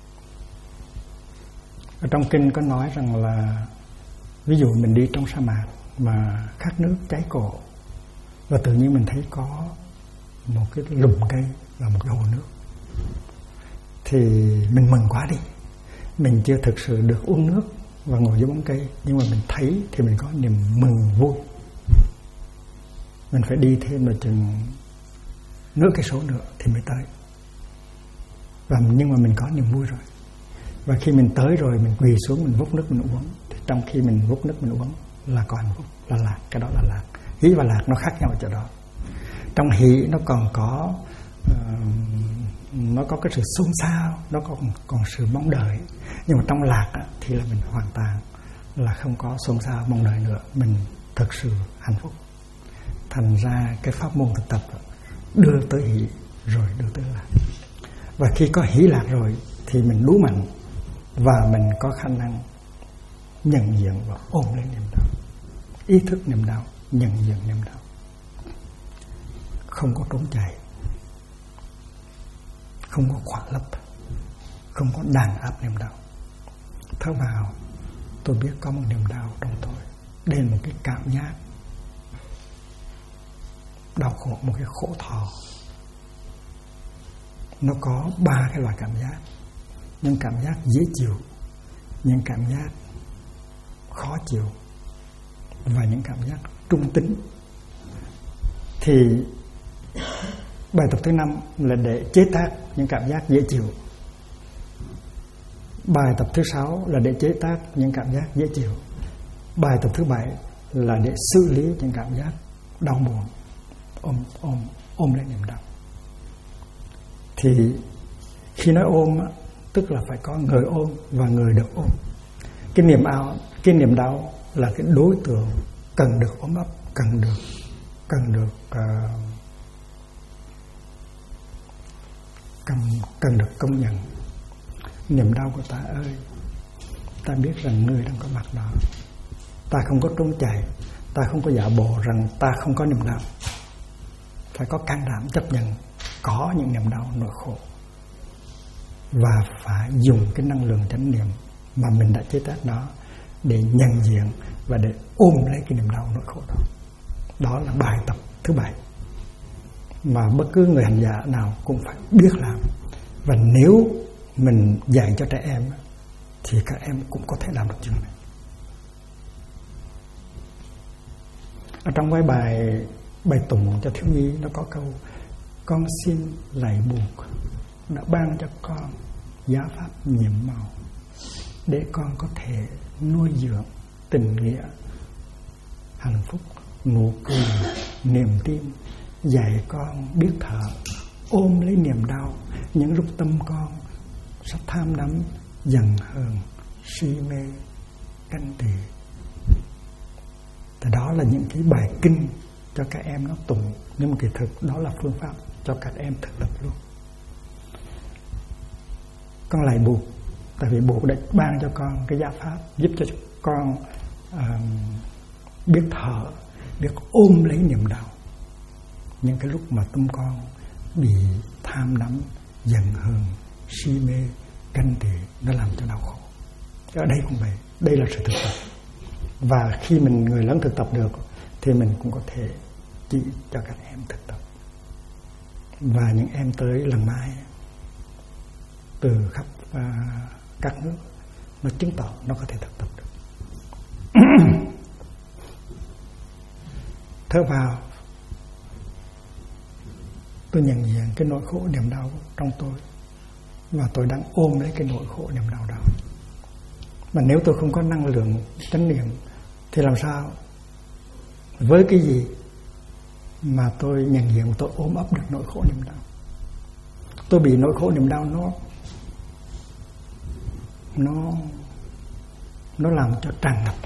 Ở trong kinh có nói rằng là ví dụ mình đi trong sa mạc mà khát nước cháy cổ, và tự nhiên mình thấy có một cái lùm cây và một cái hồ nước, thì mình mừng quá đi. Mình chưa thực sự được uống nước, và ngồi dưới bóng cây, nhưng mà mình thấy thì mình có niềm mừng vui. Mình phải đi thêm một chừng nửa cây số nữa thì mới tới. Nhưng mà mình có niềm vui rồi. Và khi mình tới rồi, mình quỳ xuống, mình vốc nước mình uống, thì trong khi mình vốc nước mình uống là có hạnh phúc, là lạc. Cái đó là lạc. Hỷ và lạc nó khác nhau ở chỗ đó. Trong hỷ nó còn có nó có cái sự xôn xao, nó còn sự mong đợi. Nhưng mà trong lạc thì là mình hoàn toàn là không có xôn xao mong đợi nữa, mình thực sự hạnh phúc. Thành ra cái pháp môn thực tập đưa tới hỷ rồi đưa tới lạc. Và khi có hỷ lạc rồi thì mình đủ mạnh và mình có khả năng nhận diện và ôm lấy niềm đau, ý thức niềm đau, nhận diện niềm đau, không có trốn chạy, không có khỏa lấp, không có đàn áp niềm đau. Thở vào, tôi biết có một niềm đau trong tôi. Đây là một cái cảm giác đau khổ, một cái khổ thọ. Nó có 3 cái loại cảm giác. Những cảm giác dễ chịu, những cảm giác khó chịu và những cảm giác trung tính. Thì bài tập thứ 5 là để chế tác những cảm giác dễ chịu. Bài tập thứ 6 là để chế tác những cảm giác dễ chịu. Bài tập thứ 7 là để xử lý những cảm giác đau buồn, ôm lấy niềm đau. Thì khi nói ôm tức là phải có người ôm và người được ôm. Cái niềm đau là cái đối tượng cần được ôm ấp, cần được công nhận. Niềm đau của ta ơi, ta biết rằng ngươi đang có mặt đó. Ta không có trốn chạy, ta không có giả bộ rằng ta không có niềm đau. Phải có can đảm chấp nhận có những niềm đau nỗi khổ, và phải dùng cái năng lượng chánh niệm mà mình đã chế tác đó để nhận diện và để ôm lấy cái niềm đau nỗi khổ đó. Đó là bài tập thứ 7 mà bất cứ người hành giả nào cũng phải biết làm. Và nếu mình dạy cho trẻ em thì các em cũng có thể làm được chuyện này. Ở trong cái bài tụng cho thiếu nhi nó có câu: con xin lạy buộc đã ban cho con giá pháp nhiệm màu, để con có thể nuôi dưỡng tình nghĩa, hạnh phúc, nụ cười, niềm tin. Dạy con biết thở, ôm lấy niềm đau những lúc tâm con sắp tham đắm, giận hờn, si mê, ganh tị. Thì đó là những cái bài kinh cho các em nó tụng, nhưng mà kỳ thực đó là phương pháp cho các em thực tập luôn. Con lại buộc, tại vì buộc đã ban cho con cái giá pháp giúp cho con biết thở, biết ôm lấy niềm đau những cái lúc mà tâm con bị tham đắm, giận hờn, si mê, ganh tị, nó làm cho đau khổ. Ở đây cũng vậy, đây là sự thực tập. Và khi người lớn thực tập được thì mình cũng có thể chỉ cho các em thực tập. Và những em tới lần mai từ khắp các nước, nó chứng tỏ nó có thể thực tập được. Thở vào, tôi nhận diện cái nỗi khổ niềm đau trong tôi, và tôi đang ôm lấy cái nỗi khổ niềm đau đó. Mà nếu tôi không có năng lượng chánh niệm thì làm sao, với cái gì mà tôi nhận diện, tôi ôm ấp được nỗi khổ niềm đau? Tôi bị nỗi khổ niềm đau nó làm cho tràn ngập.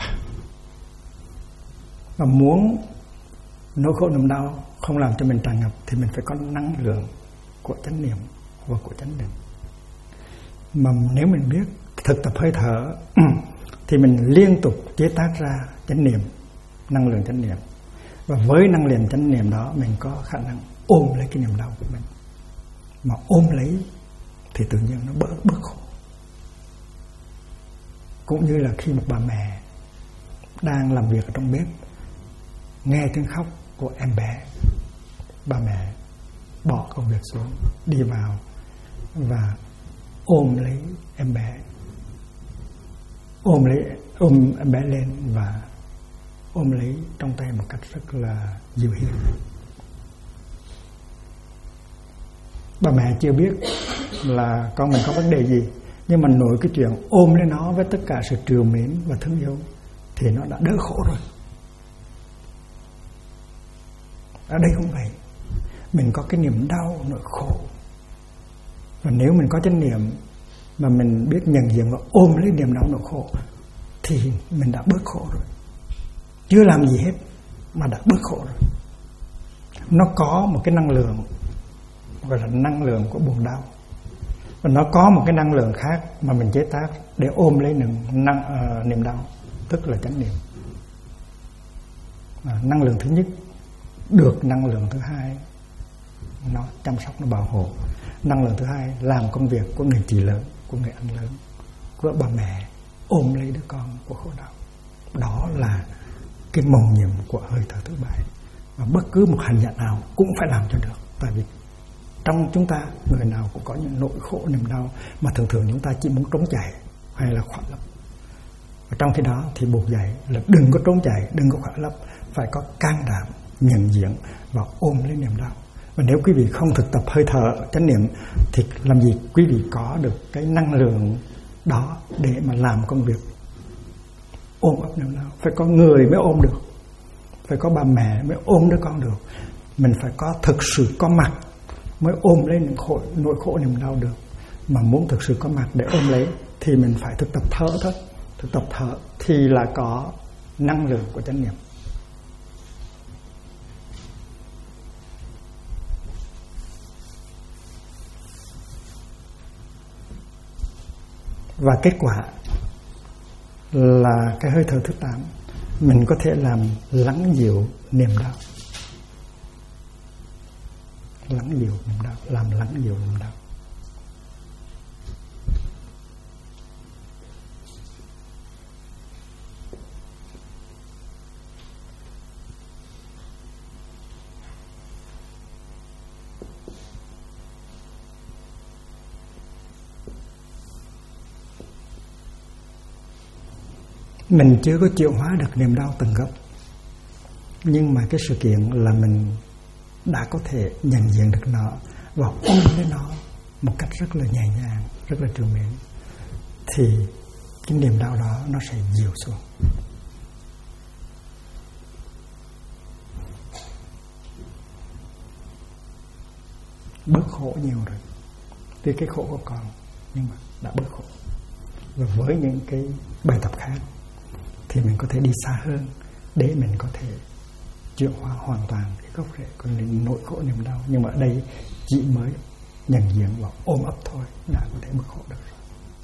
Và muốn nỗi khổ niềm đau không làm cho mình tràn ngập thì mình phải có năng lượng của chánh niệm và của chánh định. Mà nếu mình biết thực tập hơi thở thì mình liên tục chế tác ra chánh niệm, năng lượng chánh niệm. Và với năng lượng chánh niệm đó mình có khả năng ôm lấy cái niềm đau của mình. Mà ôm lấy thì tự nhiên nó bớt khổ. Cũng như là khi một bà mẹ đang làm việc ở trong bếp, nghe tiếng khóc của em bé, bà mẹ bỏ công việc xuống, đi vào và ôm lấy em bé, ôm lấy ôm em bé lên và ôm lấy trong tay một cách rất là dịu hiền. Bà mẹ chưa biết là con mình có vấn đề gì, nhưng mà nổi cái chuyện ôm lấy nó với tất cả sự trìu mến và thương yêu thì nó đã đỡ khổ rồi. Ở đây cũng vậy, mình có cái niềm đau, nỗi khổ, và nếu mình có chánh niệm mà mình biết nhận diện và ôm lấy niềm đau nỗi khổ thì mình đã bớt khổ rồi. Chưa làm gì hết mà đã bớt khổ rồi. Nó có một cái năng lượng gọi là năng lượng của buồn đau, và nó có một cái năng lượng khác mà mình chế tác để ôm lấy niềm đau, tức là chánh niệm. Năng lượng thứ nhất được năng lượng thứ hai nó chăm sóc, nó bảo hộ. Năng lượng thứ hai làm công việc của người chị lớn, của người anh lớn, của bà mẹ ôm lấy đứa con của khổ đau. Đó là cái mầu nhiệm của hơi thở thứ bảy, và bất cứ một hành giả nào cũng phải làm cho được. Tại vì trong chúng ta người nào cũng có những nỗi khổ niềm đau mà thường thường chúng ta chỉ muốn trốn chạy hay là khỏa lấp. Và trong khi đó thì buộc dạy là đừng có trốn chạy, đừng có khỏa lấp, phải có can đảm nhận diện và ôm lấy niềm đau. Và nếu quý vị không thực tập hơi thở chánh niệm thì làm gì quý vị có được cái năng lượng đó để mà làm công việc ôm ấp niềm đau. Phải có người mới ôm được, phải có bà mẹ mới ôm đứa con được. Mình phải có thực sự có mặt mới ôm lấy nỗi khổ niềm đau được. Mà muốn thực sự có mặt để ôm lấy thì mình phải thực tập thở thôi. Thực tập thở thì là có năng lượng của chánh niệm. Và kết quả là cái hơi thở thứ 8 mình có thể làm lắng dịu niềm đau. Lắng dịu niềm đau, làm lắng dịu niềm đau. Mình chưa có chịu hóa được niềm đau tận gốc, nhưng mà cái sự kiện là mình đã có thể nhận diện được nó và ôm lấy nó một cách rất là nhẹ nhàng, rất là trìu mến, thì cái niềm đau đó nó sẽ dịu xuống. Bớt khổ nhiều rồi. Tuy cái khổ có còn, nhưng mà đã bớt khổ. Và với những cái bài tập khác thì mình có thể đi xa hơn để mình có thể chuyển hóa hoàn toàn cái gốc rễ của nỗi khổ niềm đau. Nhưng mà ở đây chỉ mới nhận diện và ôm ấp thôi đã có thể bớt khổ được rồi.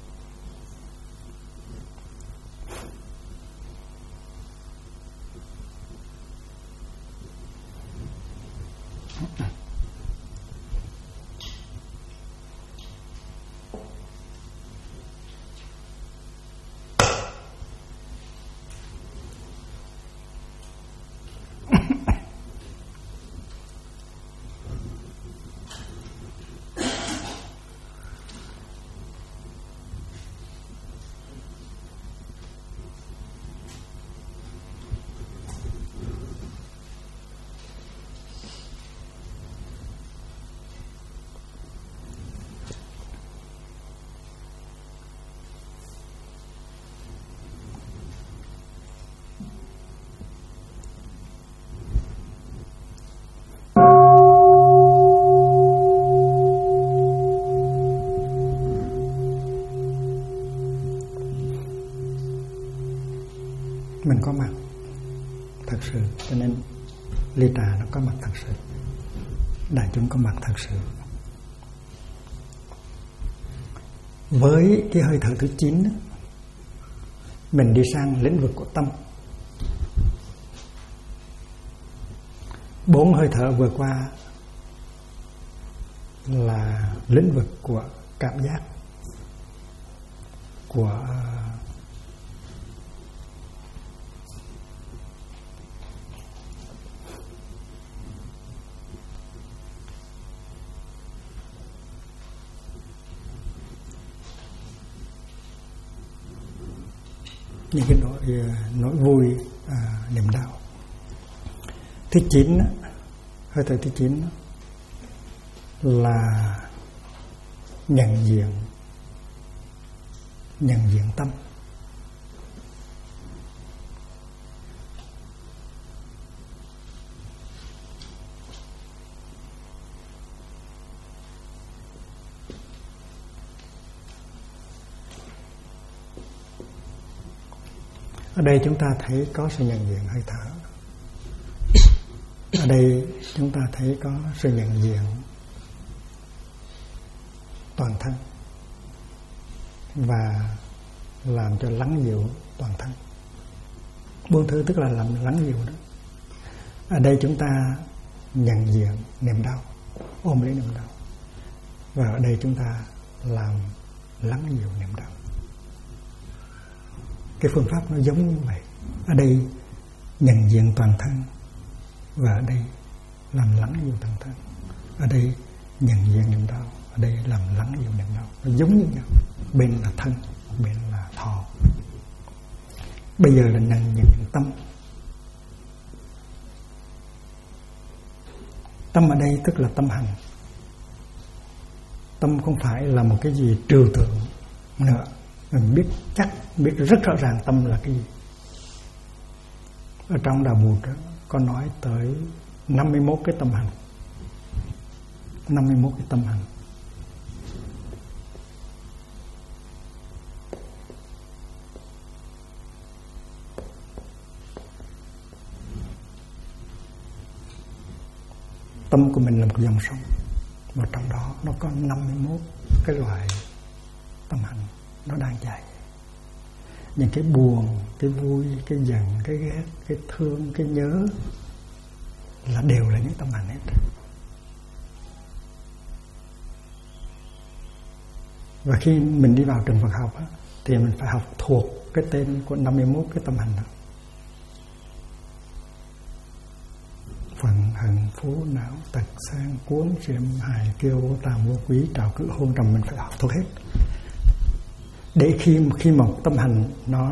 Mình có mặt thật sự, cho nên ly trà nó có mặt thật sự, đại chúng có mặt thật sự. Với cái hơi thở thứ 9 đó, mình đi sang lĩnh vực của tâm. 4 hơi thở vừa qua là lĩnh vực của cảm giác, của những cái nỗi vui niệm đạo. Thứ 9, hơi thở thứ 9 là nhận diện tâm. Ở đây chúng ta thấy có sự nhận diện hơi thở. Ở đây chúng ta thấy có sự nhận diện toàn thân và làm cho lắng dịu toàn thân. Buông thứ tức là làm lắng dịu đó. Ở đây chúng ta nhận diện niềm đau, ôm lấy niềm đau, và ở đây chúng ta làm lắng dịu niềm đau. Cái phương pháp nó giống như vậy. Ở đây nhận diện toàn thân, và ở đây làm lắng dịu toàn thân. Ở đây nhận diện niềm đau, ở đây làm lắng dịu niềm đau. Nó giống như nhau. Bên là thân, bên là thọ. Bây giờ là nhận diện tâm. Tâm ở đây tức là tâm hành. Tâm không phải là một cái gì trừu tượng nữa. Mình biết chắc, biết rất rõ ràng tâm là cái gì. Ở trong Đạo Bụt có nói tới 51 cái tâm hành. 51 cái tâm hành. Tâm của mình là một dòng sông, và trong đó nó có 51 cái loại tâm hành nó đang chảy. Những cái buồn, cái vui, cái giận, cái ghét, cái thương, cái nhớ là đều là những tâm hành hết. Và khi mình đi vào trường Phật học thì mình phải học thuộc cái tên của 51 cái tâm hành đó. Phận, hận, phú, não, tật, sang, cuốn, diệm, hài, kiêu, vô tràm, vô quý, trào cử, hôn trầm, mình phải học thuộc hết. Để khi một tâm hành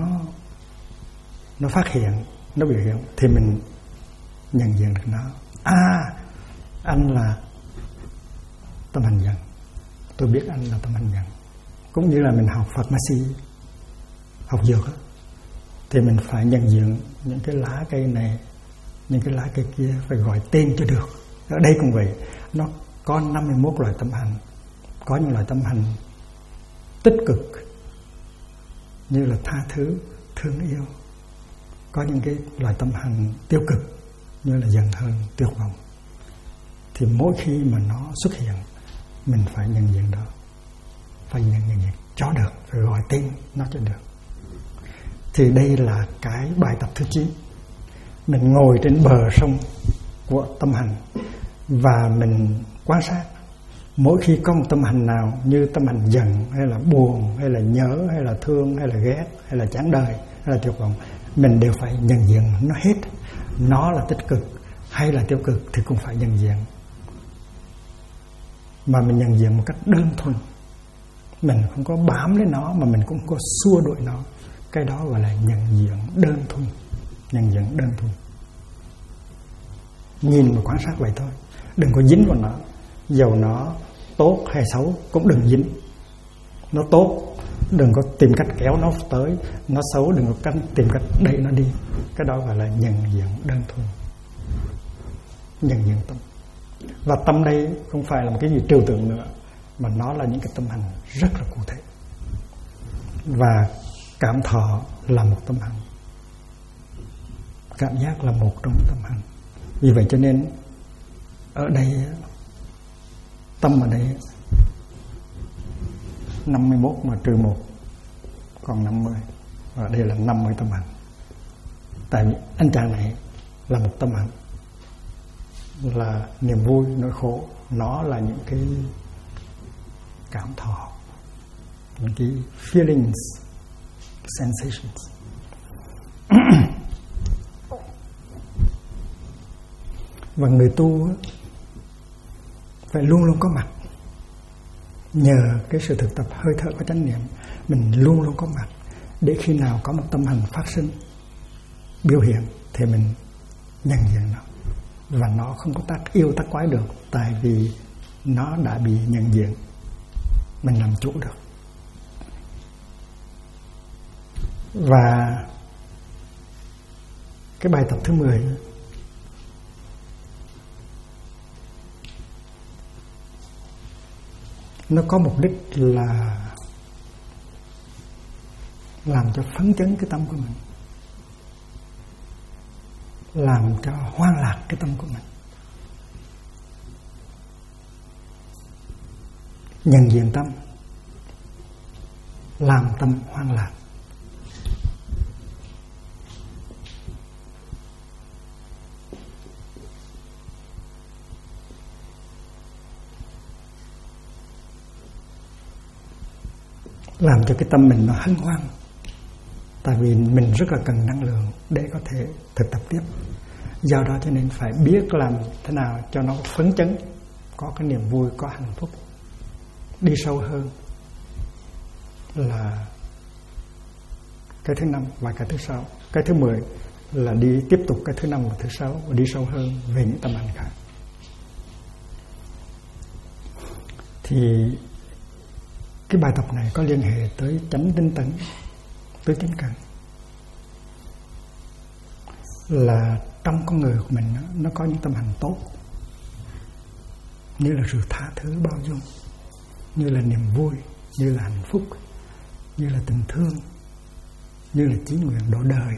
nó phát hiện, nó biểu hiện, thì mình nhận diện được nó. Anh là tâm hành giận, tôi biết anh là tâm hành giận. Cũng như là mình học pharmacy, học dược đó, thì mình phải nhận diện những cái lá cây này, những cái lá cây kia, phải gọi tên cho được. Ở đây cũng vậy, nó có 51 loại tâm hành. Có những loại tâm hành tích cực như là tha thứ, thương yêu. Có những cái loại tâm hành tiêu cực như là giận hờn, tuyệt vọng. Thì mỗi khi mà nó xuất hiện, mình phải nhận diện đó, phải nhận diện cho được, phải gọi tên nó cho được. Thì đây là cái bài tập thứ 9. Mình ngồi trên bờ sông của tâm hành và mình quan sát. Mỗi khi có một tâm hành nào, như tâm hành giận hay là buồn hay là nhớ hay là thương hay là ghét hay là chán đời hay là tuyệt vọng, mình đều phải nhận diện nó hết. Nó là tích cực hay là tiêu cực thì cũng phải nhận diện. Mà mình nhận diện một cách đơn thuần. Mình không có bám lấy nó, mà mình cũng không có xua đuổi nó. Cái đó gọi là nhận diện đơn thuần. Nhận diện đơn thuần. Nhìn và quan sát vậy thôi. Đừng có dính vào nó. Dầu nó tốt hay xấu cũng đừng dính. Nó tốt, đừng có tìm cách kéo nó tới. Nó xấu, đừng có tìm cách đẩy nó đi. Cái đó gọi là nhận diện đơn thuần. Nhận diện tâm. Và tâm đây không phải là một cái gì trừu tượng nữa, mà nó là những cái tâm hành rất là cụ thể. Và cảm thọ là một tâm hành, cảm giác là một trong tâm hành. Vì vậy cho nên ở đây, tâm ở đây 51 mà trừ 1 còn 50. Và đây là 50 tâm hành. Tại vì anh chàng này là một tâm hành, là niềm vui, nỗi khổ. Nó là những cái cảm thọ, những cái feelings, sensations. Và người tu phải luôn luôn có mặt. Nhờ cái sự thực tập hơi thở có chánh niệm, mình luôn luôn có mặt để khi nào có một tâm hành phát sinh biểu hiện thì mình nhận diện nó, và nó không có tác yêu tác quái được, tại vì nó đã bị nhận diện, mình làm chủ được. Và cái bài tập thứ 10 nó có mục đích là làm cho phấn chấn cái tâm của mình, làm cho hoang lạc cái tâm của mình, nhận diện tâm, làm tâm hoang lạc. Làm cho cái tâm mình nó hân hoan. Tại vì mình rất là cần năng lượng để có thể thực tập tiếp. Do đó cho nên phải biết làm thế nào cho nó phấn chấn, có cái niềm vui, có hạnh phúc. Đi sâu hơn là cái thứ 5 và cái thứ 6. Cái thứ 10 là đi tiếp tục cái thứ 5 và thứ 6, và đi sâu hơn về những tâm hành khác. Thì cái bài tập này có liên hệ tới chánh tinh tấn, tới tinh cần. Là trong con người của mình nó có những tâm hành tốt, như là sự tha thứ bao dung, như là niềm vui, như là hạnh phúc, như là tình thương, như là chí nguyện độ đời.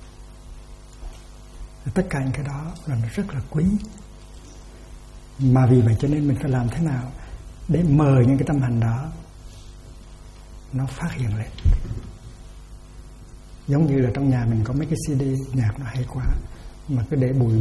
Tất cả những cái đó là nó rất là quý. Mà vì vậy cho nên mình phải làm thế nào để mời những cái tâm hành đó nó phát hiện lên. Giống như là trong nhà mình có mấy cái CD nhạc nó hay quá, mà cứ để bụi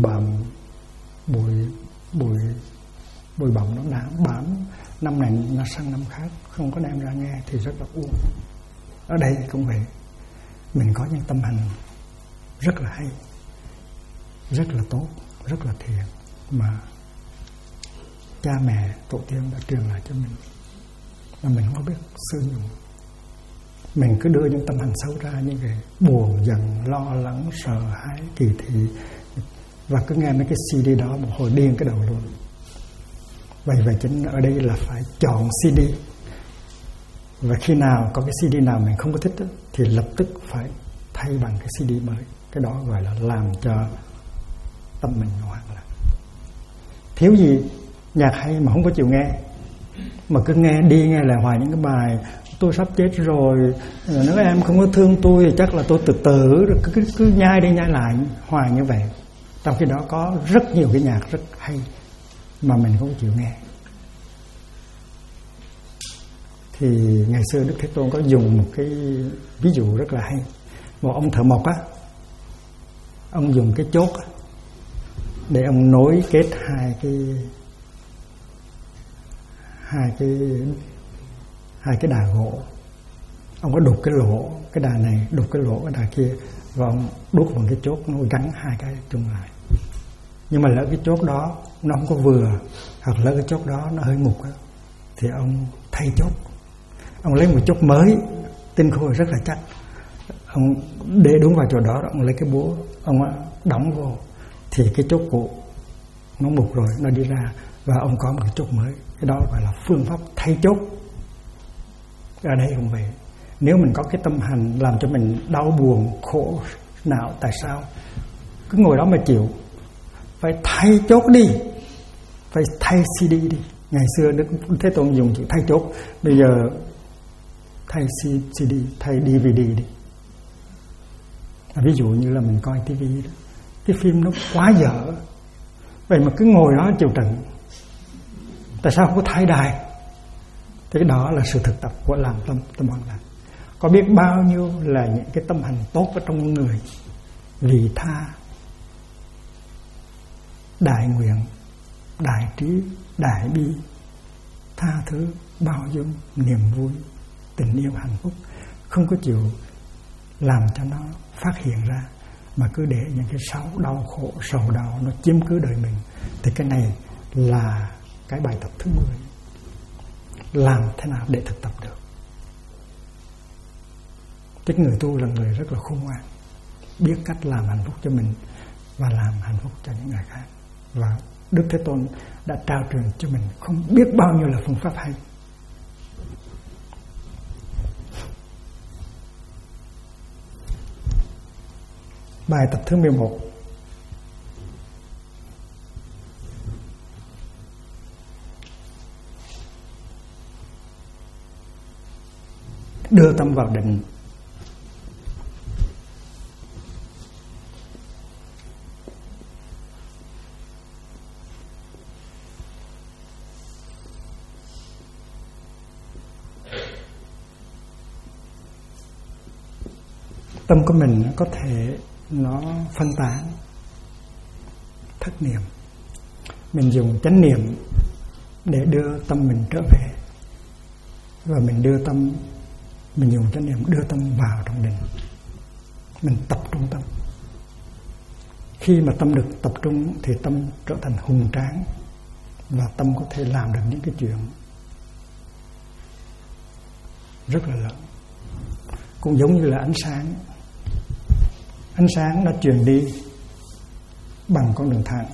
bặm nó đã bám, năm này nó sang năm khác, không có đem ra nghe thì rất là uổng. Ở đây cũng vậy, mình có những tâm hành rất là hay, rất là tốt, rất là thiện mà cha mẹ tổ tiên đã truyền lại cho mình, mà mình không biết sử dụng. Mình cứ đưa những tâm hành xấu ra, như cái buồn, giận, lo lắng, sợ hãi, kỳ thị, và cứ nghe mấy cái CD đó một hồi điên cái đầu luôn. Vậy chính ở đây là phải chọn CD. Và khi nào có cái CD nào mình không có thích đó, thì lập tức phải thay bằng cái CD mới. Cái đó gọi là làm cho tâm mình hoang lạc. Thiếu gì nhạc hay mà không có chịu nghe, mà cứ nghe đi nghe lại hoài những cái bài tôi sắp chết rồi, nếu em không có thương tôi thì chắc là tôi tự tử, cứ nhai đi nhai lại hoài như vậy. Trong khi đó có rất nhiều cái nhạc rất hay mà mình không chịu nghe. Thì ngày xưa Đức Thế Tôn có dùng một cái ví dụ rất là hay. Một ông thợ mộc á, ông dùng cái chốt á, để ông nối kết hai cái đà gỗ. Ông có đục cái lỗ cái đà này, đục cái lỗ cái đà kia, và ông đút bằng cái chốt, nó gắn hai cái chung lại. Nhưng mà lỡ cái chốt đó nó không có vừa, hoặc lỡ cái chốt đó nó hơi mục á, thì ông thay chốt. Ông lấy một chốt mới tinh khôi rất là chắc, ông để đúng vào chỗ đó, ông lấy cái búa ông đóng vô, thì cái chốt cũ nó mục rồi, nó đi ra, và ông có một cái chốt mới. Cái đó gọi là phương pháp thay chốt. Ở đây cũng vậy. Nếu mình có cái tâm hành làm cho mình đau buồn, khổ não, tại sao cứ ngồi đó mà chịu? Phải thay chốt đi, phải thay CD đi. Ngày xưa Đức Thế Tôn dùng chữ thay chốt, bây giờ thay CD, thay DVD đi. Ví dụ như là mình coi TV đó, cái phim nó quá dở, vậy mà cứ ngồi đó chịu trận. Tại sao không có thay đài? Thế cái đó là sự thực tập của làm tâm hoang lạc. Có biết bao nhiêu là những cái tâm hành tốt ở trong người, vị tha, đại nguyện, đại trí, đại bi, tha thứ, bao dung, niềm vui, tình yêu, hạnh phúc, không có chịu làm cho nó phát hiện ra, mà cứ để những cái đau khổ, sầu đau nó chiếm cứ đời mình. Thì cái này là cái bài tập thứ 10. Làm thế nào để thực tập được? Cái người tu là người rất là khôn ngoan, biết cách làm hạnh phúc cho mình và làm hạnh phúc cho những người khác. Và Đức Thế Tôn đã trao truyền cho mình không biết bao nhiêu là phương pháp hay. Bài tập thứ 11. Đưa tâm vào định. Tâm của mình có thể nó phân tán, thất niệm. Mình dùng chánh niệm để đưa tâm mình trở về, và mình dùng chánh niệm đưa tâm vào trong định. Mình tập trung tâm. Khi mà tâm được tập trung thì tâm trở thành hùng tráng, và tâm có thể làm được những cái chuyện rất là lớn. Cũng giống như là ánh sáng. Ánh sáng nó truyền đi bằng con đường thẳng,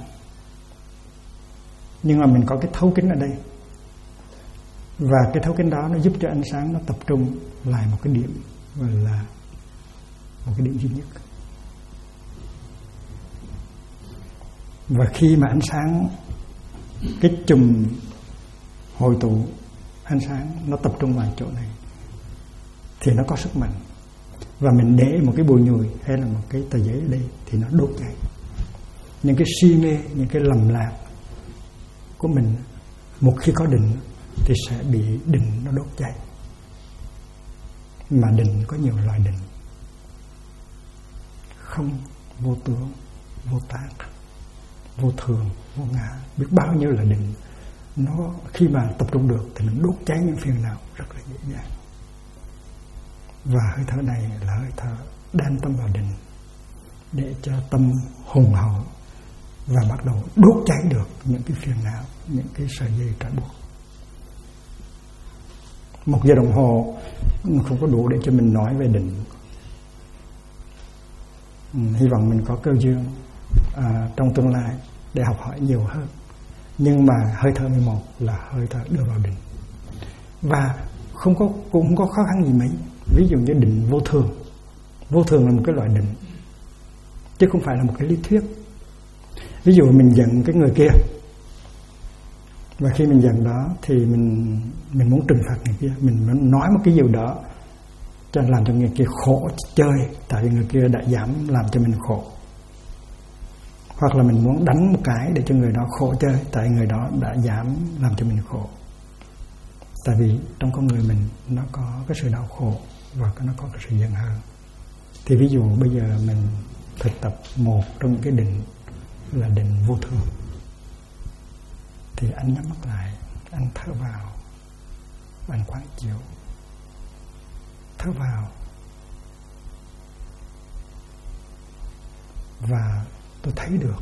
nhưng mà mình có cái thấu kính ở đây, và cái thấu kính đó nó giúp cho ánh sáng nó tập trung lại một cái điểm, gọi là một cái điểm duy nhất. Và khi mà ánh sáng, cái chùm hội tụ ánh sáng nó tập trung vào chỗ này thì nó có sức mạnh. Và mình để một cái bùi nhùi hay là một cái tờ giấy ở đây thì nó đốt cháy. Những cái si mê, những cái lầm lạc của mình, một khi có định thì sẽ bị định nó đốt cháy. Mà định có nhiều loại định: không, vô tướng, vô tác, vô thường, vô ngã. Biết bao nhiêu là định. Nó khi mà tập trung được thì mình đốt cháy những phiền não rất là dễ dàng. Và hơi thở này là hơi thở đem tâm vào định, để cho tâm hùng hậu và bắt đầu đốt cháy được những cái phiền não, những cái sợi dây trói buộc. 1 giờ đồng hồ không có đủ để cho mình nói về định. Hy vọng mình có cơ duyên trong tương lai để học hỏi nhiều hơn. Nhưng mà hơi thở 11 là hơi thở đưa vào định, và cũng không có khó khăn gì mấy. Ví dụ như định vô thường. Vô thường là một cái loại định, chứ không phải là một cái lý thuyết. Ví dụ mình giận cái người kia, và khi mình giận đó thì mình muốn trừng phạt người kia, mình muốn nói một cái điều đó cho làm cho người kia khổ chơi, tại vì người kia đã dám làm cho mình khổ. Hoặc là mình muốn đánh một cái để cho người đó khổ chơi, tại người đó đã dám làm cho mình khổ. Tại vì trong con người mình nó có cái sự đau khổ và nó có cái sự giận hờn. Thì ví dụ bây giờ mình thực tập một trong những cái định là định vô thường, thì anh nhắm mắt lại, anh thở vào, anh quán chiếu. Thở vào, và tôi thấy được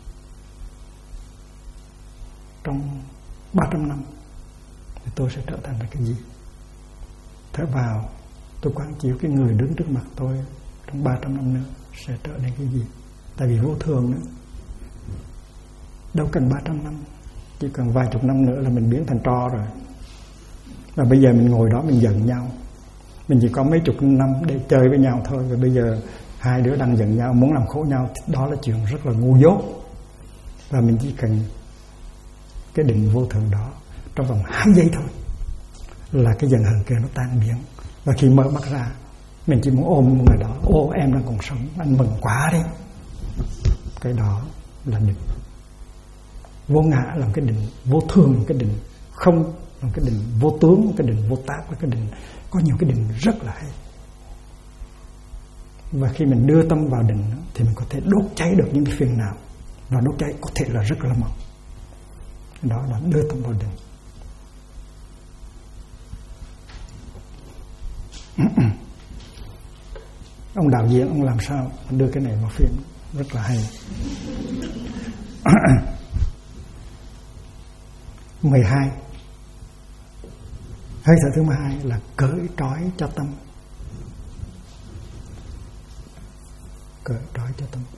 trong 300 năm thì tôi sẽ trở thành là cái gì. Thở vào, tôi quán chiếu cái người đứng trước mặt tôi trong 300 năm nữa sẽ trở nên cái gì. Tại vì vô thường nữa, đâu cần 300 năm, chỉ cần vài chục năm nữa là mình biến thành tro rồi. Và bây giờ mình ngồi đó mình giận nhau, mình chỉ có mấy chục năm để chơi với nhau thôi, và bây giờ hai đứa đang giận nhau, muốn làm khổ nhau, đó là chuyện rất là ngu dốt. Và mình chỉ cần cái định vô thường đó, trong vòng 2 giây thôi là cái giận hờn kia nó tan biến. Và khi mở mắt ra, mình chỉ muốn ôm người đó: ô, em đang còn sống, anh mừng quá đi. Cái đó là định. Vô ngã là cái định, vô thường là cái định, không là cái định, vô tướng là cái định, vô tác là cái định. Có nhiều cái định rất là hay. Và khi mình đưa tâm vào định thì mình có thể đốt cháy được những cái phiền não, và đốt cháy có thể là rất là mỏng. Đó là đưa tâm vào định. Ông đạo diễn, ông làm sao đưa cái này vào phim rất là hay. 12. Hơi thở thứ 12 là cởi trói cho tâm. cởi trói cho tâm.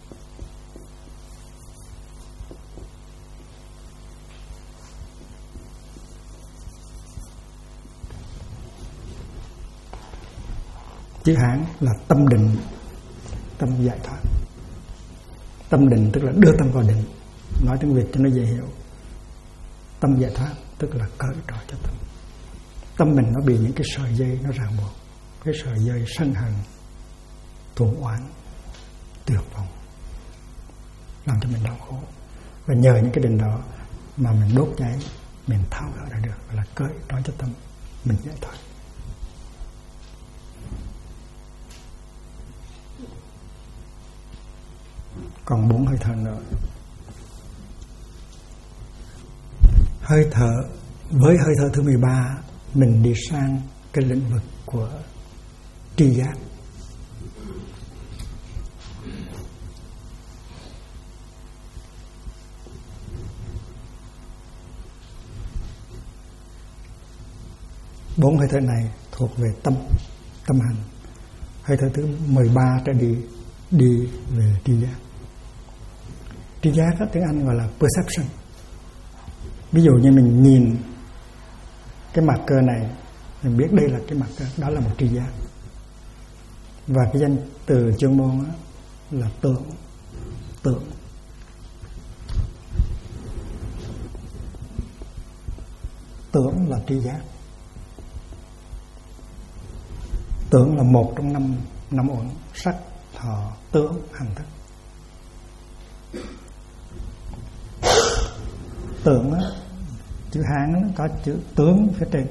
Chữ Hán là tâm định, tâm giải thoát. Tâm định tức là đưa tâm vào định, nói tiếng Việt cho nó dễ hiểu. Tâm giải thoát tức là cởi trói cho tâm. Tâm mình nó bị những cái sợi dây nó ràng buộc, cái sợi dây sân hận, thù oán, tuyệt vọng, làm cho mình đau khổ. Và nhờ những cái định đó mà mình đốt cháy, mình tháo gỡ ra được, gọi là cởi trói cho tâm, mình giải thoát. Còn 4 hơi thở nữa. Hơi thở, với hơi thở thứ 13 mình đi sang cái lĩnh vực của tri giác. Bốn hơi thở này thuộc về tâm hành. Hơi thở thứ 13 trở đi về tri giác. Tri giác đó, tiếng Anh gọi là perception. Ví dụ như mình nhìn cái mặt cơ này, mình biết đây là cái mặt cơ, đó là một tri giác. Và cái danh từ chuyên môn đó là tưởng. Tưởng là tri giác. Tưởng là một trong năm uẩn: sắc, thọ, tưởng, hành, thức. Tưởng á, chữ Hán có chữ tướng phía trên.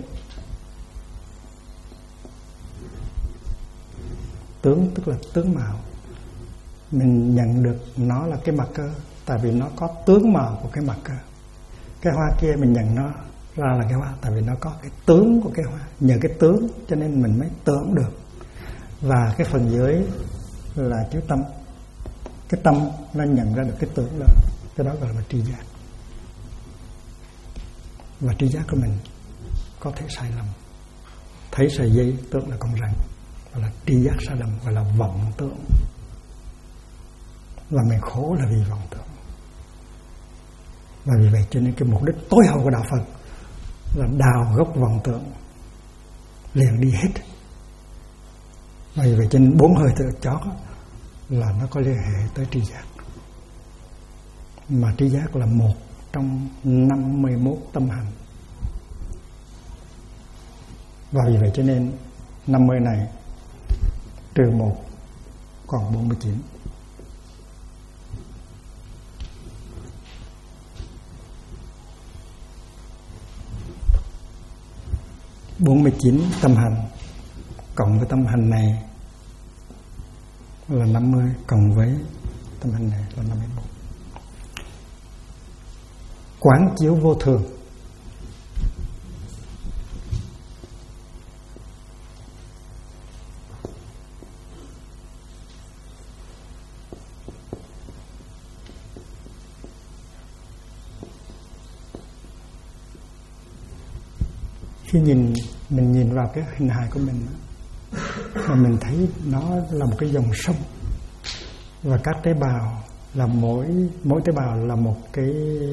Tướng tức là tướng mạo. Mình nhận được nó là cái mặt cơ, tại vì nó có tướng mạo của cái mặt cơ. Cái hoa kia mình nhận nó ra là cái hoa, tại vì nó có cái tướng của cái hoa. Nhờ cái tướng cho nên mình mới tưởng được. Và cái phần dưới là chữ tâm. Cái tâm nó nhận ra được cái tưởng đó. Cái đó gọi là tri giác. Và tri giác của mình có thể sai lầm. Thấy sợi dây tưởng là con rắn, gọi là tri giác sai lầm, gọi là vọng tưởng. Và mình khổ là vì vọng tưởng. Và vì vậy cho nên cái mục đích tối hậu của đạo Phật là đào gốc vọng tưởng, liền đi hết. Và vì vậy cho nên 4 hơi thở chót là nó có liên hệ tới tri giác. Mà tri giác là một trong 51 tâm hành. Và vì vậy cho nên 50 này trừ 1 còn 49. Tâm hành cộng với tâm hành này là 50, cộng với tâm hành này là 51. Quán chiếu vô thường. Khi mình nhìn vào cái hình hài của mình mà mình thấy nó là một cái dòng sông, và các tế bào là mỗi tế bào là một cái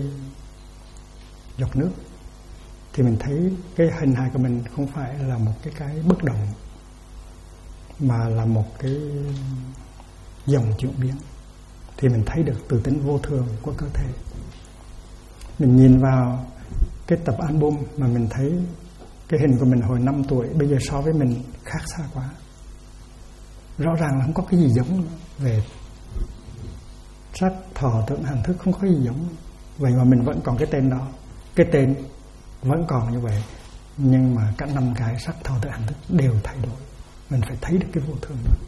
giọt nước, thì mình thấy cái hình hài của mình không phải là một cái bất động, mà là một cái dòng chuyển biến. Thì mình thấy được từ tính vô thường của cơ thể. Mình nhìn vào cái tập album mà mình thấy cái hình của mình hồi 5 tuổi bây giờ so với mình khác xa quá. Rõ ràng là không có cái gì giống nữa. Về sắc, thọ, tưởng, hành, thức không có gì giống. Vậy mà mình vẫn còn cái tên đó. Cái tên vẫn còn như vậy, nhưng mà cả 5 cái sắc, thọ, tưởng, hành, thức đều thay đổi. Mình phải thấy được cái vô thường đó.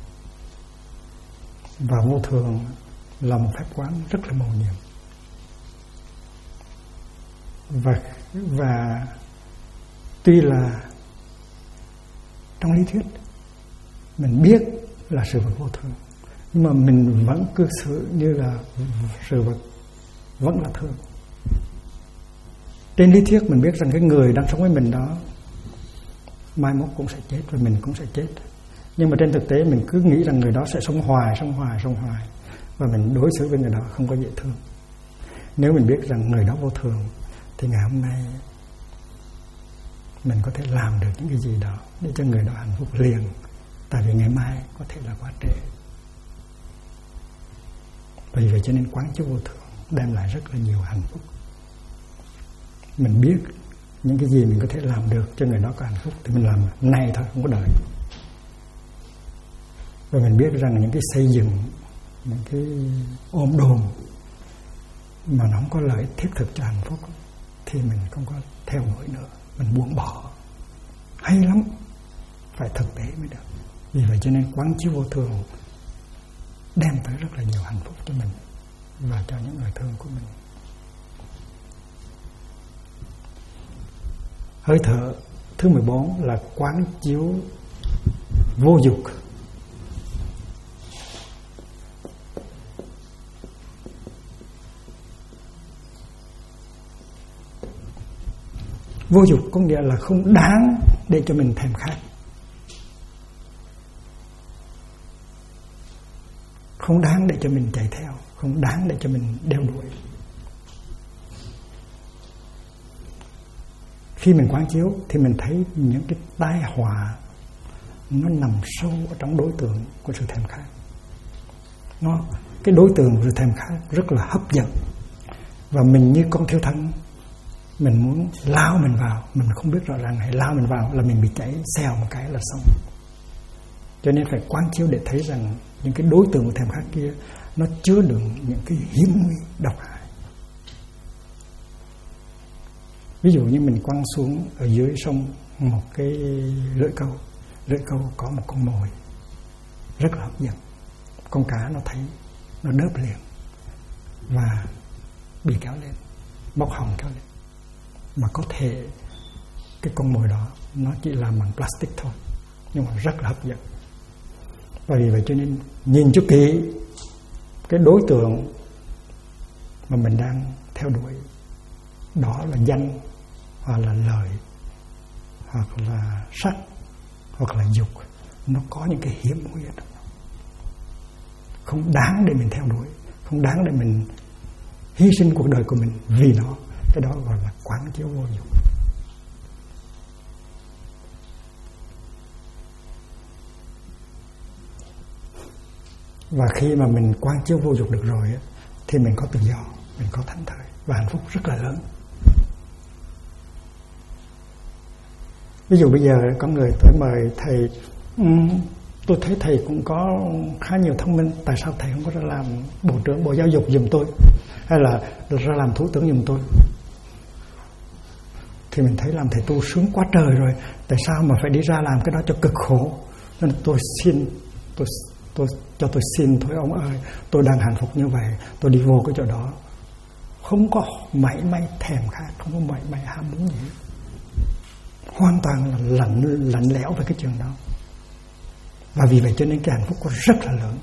Và vô thường là một phép quán rất là mầu nhiệm. Và tuy là trong lý thuyết mình biết là sự vật vô thường, nhưng mà mình vẫn cư xử như là sự vật vẫn là thường. Trên lý thuyết mình biết rằng cái người đang sống với mình đó mai mốt cũng sẽ chết, và mình cũng sẽ chết. Nhưng mà trên thực tế mình cứ nghĩ rằng người đó sẽ sống hoài, và mình đối xử với người đó không có dễ thương. Nếu mình biết rằng người đó vô thường thì ngày hôm nay mình có thể làm được những cái gì đó để cho người đó hạnh phúc liền, tại vì ngày mai có thể là quá trễ. Vì vậy cho nên quán chiếu vô thường đem lại rất là nhiều hạnh phúc. Mình biết những cái gì mình có thể làm được cho người đó có hạnh phúc thì mình làm nay thôi, không có đợi. Và mình biết rằng những cái xây dựng, những cái ôm đồm mà nó không có lợi thiết thực cho hạnh phúc thì mình không có theo đuổi nữa, mình buông bỏ. Hay lắm, phải thực tế mới được. Vì vậy cho nên quán chiếu vô thường đem tới rất là nhiều hạnh phúc cho mình và cho những người thương của mình. Hơi thở thứ 14 là quán chiếu vô dục. Vô dục có nghĩa là không đáng để cho mình thèm khát, không đáng để cho mình chạy theo, không đáng để cho mình đeo đuổi. Khi mình quán chiếu thì mình thấy những cái tai họa nó nằm sâu ở trong đối tượng của sự thèm khát. Cái đối tượng của sự thèm khát rất là hấp dẫn, và mình như con thiêu thân, mình muốn lao mình vào, mình không biết rõ ràng hãy lao mình vào là mình bị cháy xèo một cái là xong. Cho nên phải quán chiếu để thấy rằng những cái đối tượng của thèm khát kia nó chứa đựng những cái hiểm nguy độc hại. Ví dụ như mình quăng xuống ở dưới sông một cái lưỡi câu có một con mồi rất là hấp dẫn. Con cá nó thấy, nó đớp liền và bị kéo lên, móc họng kéo lên. Mà có thể cái con mồi đó nó chỉ làm bằng plastic thôi, nhưng mà rất là hấp dẫn. Và vì vậy cho nên nhìn cho kỹ cái đối tượng mà mình đang theo đuổi, đó là danh, hoặc là lời, hoặc là sắc, hoặc là dục, nó có những cái hiểm nguy ở trong đó, không đáng để mình theo đuổi, không đáng để mình hy sinh cuộc đời của mình vì nó. Cái đó gọi là quán chiếu vô dục. Và khi mà mình quán chiếu vô dục được rồi thì mình có tự do, mình có thảnh thơi và hạnh phúc rất là lớn. Ví dụ bây giờ có người tới mời thầy, tôi thấy thầy cũng có khá nhiều thông minh, tại sao thầy không có ra làm bộ trưởng Bộ Giáo dục giùm tôi, hay là ra làm thủ tướng giùm tôi? Thì mình thấy làm thầy tu sướng quá trời rồi, tại sao mà phải đi ra làm cái đó cho cực khổ? Nên tôi xin, cho tôi xin thôi ông ơi, tôi đang hạnh phúc như vậy, tôi đi vô cái chỗ đó không có mảy may thèm khát, không có mảy may ham muốn gì, hoàn toàn là lạnh lẽo về cái chuyện đó. Và vì vậy cho nên cái hạnh phúc có rất là lớn,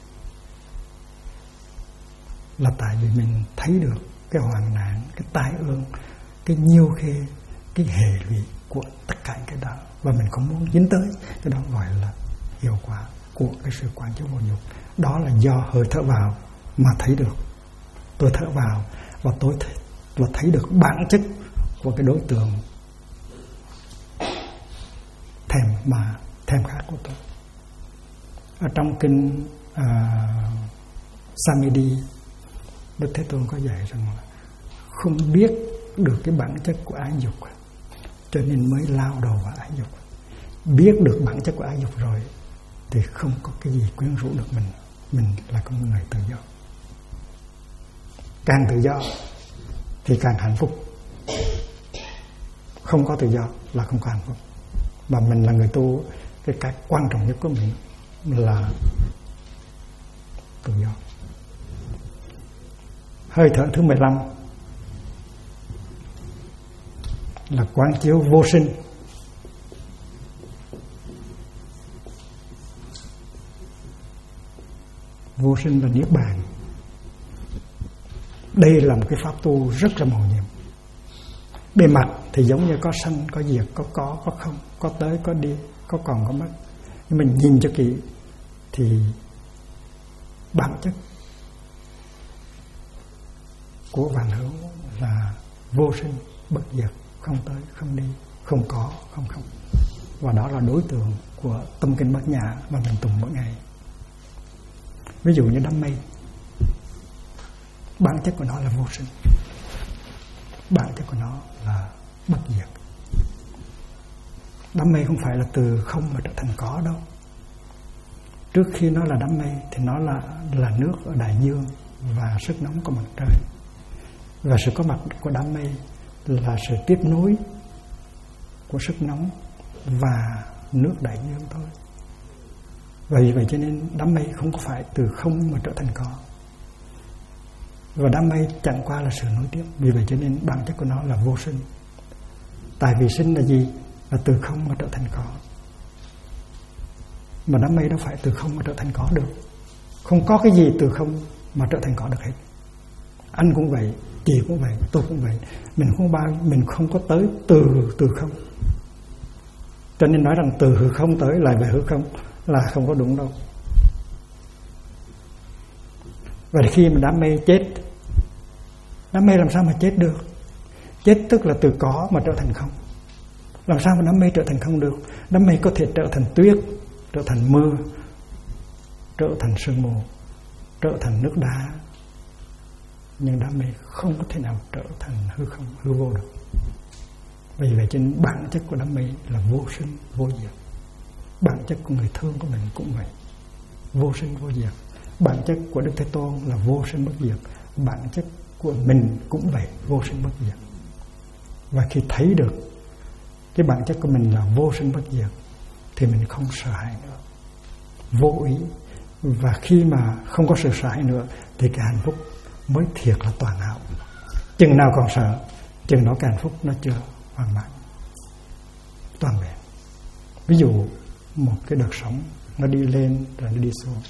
là tại vì mình thấy được cái hoạn nạn, cái tai ương, cái nhiêu khê, cái hệ lụy của tất cả những cái đó, và mình không muốn dính tới. Cái đó gọi là hiệu quả của cái sự quán chiếu vô dục. Đó là do hơi thở vào mà thấy được. Tôi thở vào và tôi thấy được bản chất của cái đối tượng thèm khát của tôi. Ở trong kinh Samedi, Đức Thế Tôn có dạy rằng là không biết được cái bản chất của ái dục, cho nên mới lao đầu vào ái dục. Biết được bản chất của ái dục rồi thì không có cái gì quyến rũ được mình. Mình là con người tự do. Càng tự do thì càng hạnh phúc. Không có tự do là không có hạnh phúc. Mà mình là người tu, cái quan trọng nhất của mình là tự do. Hơi thở thứ 15 là quán chiếu vô sinh. Vô sinh là niết bàn. Đây là một cái pháp tu rất là mầu nhiệm. Bề mặt thì giống như có sanh, có diệt, có không, có tới, có đi, có còn, có mất. Nhưng mình nhìn cho kỹ thì bản chất của vạn hữu là vô sinh bất diệt, không tới không đi, không có không không. Và đó là đối tượng của tâm kinh Bát Nhã mà mình tụng mỗi ngày. Ví dụ như đám mây, bản chất của nó là vô sinh, bản chất của nó là bất diệt. Đám mây không phải là từ không mà trở thành có đâu. Trước khi nó là đám mây thì nó là nước ở đại dương và sức nóng của mặt trời. Và sự có mặt của đám mây là sự tiếp nối của sức nóng và nước đại dương thôi. Vì vậy cho nên đám mây không có phải từ không mà trở thành có. Và đám mây chẳng qua là sự nối tiếp. Vì vậy cho nên bản chất của nó là vô sinh. Tại vì sinh là gì? Là từ không mà trở thành có. Mà đám mây đâu phải từ không mà trở thành có được. Không có cái gì từ không mà trở thành có được hết. Anh cũng vậy, chị cũng vậy, tôi cũng vậy. Mình không có tới từ không. Cho nên nói rằng từ hư không tới lại về hư không là không có đúng đâu. Và khi mà đám mây chết, đám mây làm sao mà chết được? Chết tức là từ có mà trở thành không. Làm sao mà đám mây trở thành không được? Đám mây có thể trở thành tuyết, trở thành mưa, trở thành sương mù, trở thành nước đá. Nhưng đám mây không có thể nào trở thành hư không, hư vô được. Vì vậy trên bản chất của đám mây là vô sinh, vô diệt. Bản chất của người thương của mình cũng vậy, vô sinh, vô diệt. Bản chất của Đức Thế Tôn là vô sinh bất diệt. Bản chất của mình cũng vậy, vô sinh bất diệt. Và khi thấy được cái bản chất của mình là vô sinh bất diệt thì mình không sợ hãi nữa, vô ý. Và khi mà không có sự sợ hãi nữa thì cái hạnh phúc mới thiệt là toàn hảo. Chừng nào còn sợ, chừng đó cái hạnh phúc nó chưa hoàn mãn, toàn vẹn. Ví dụ một cái đợt sóng nó đi lên rồi nó đi xuống.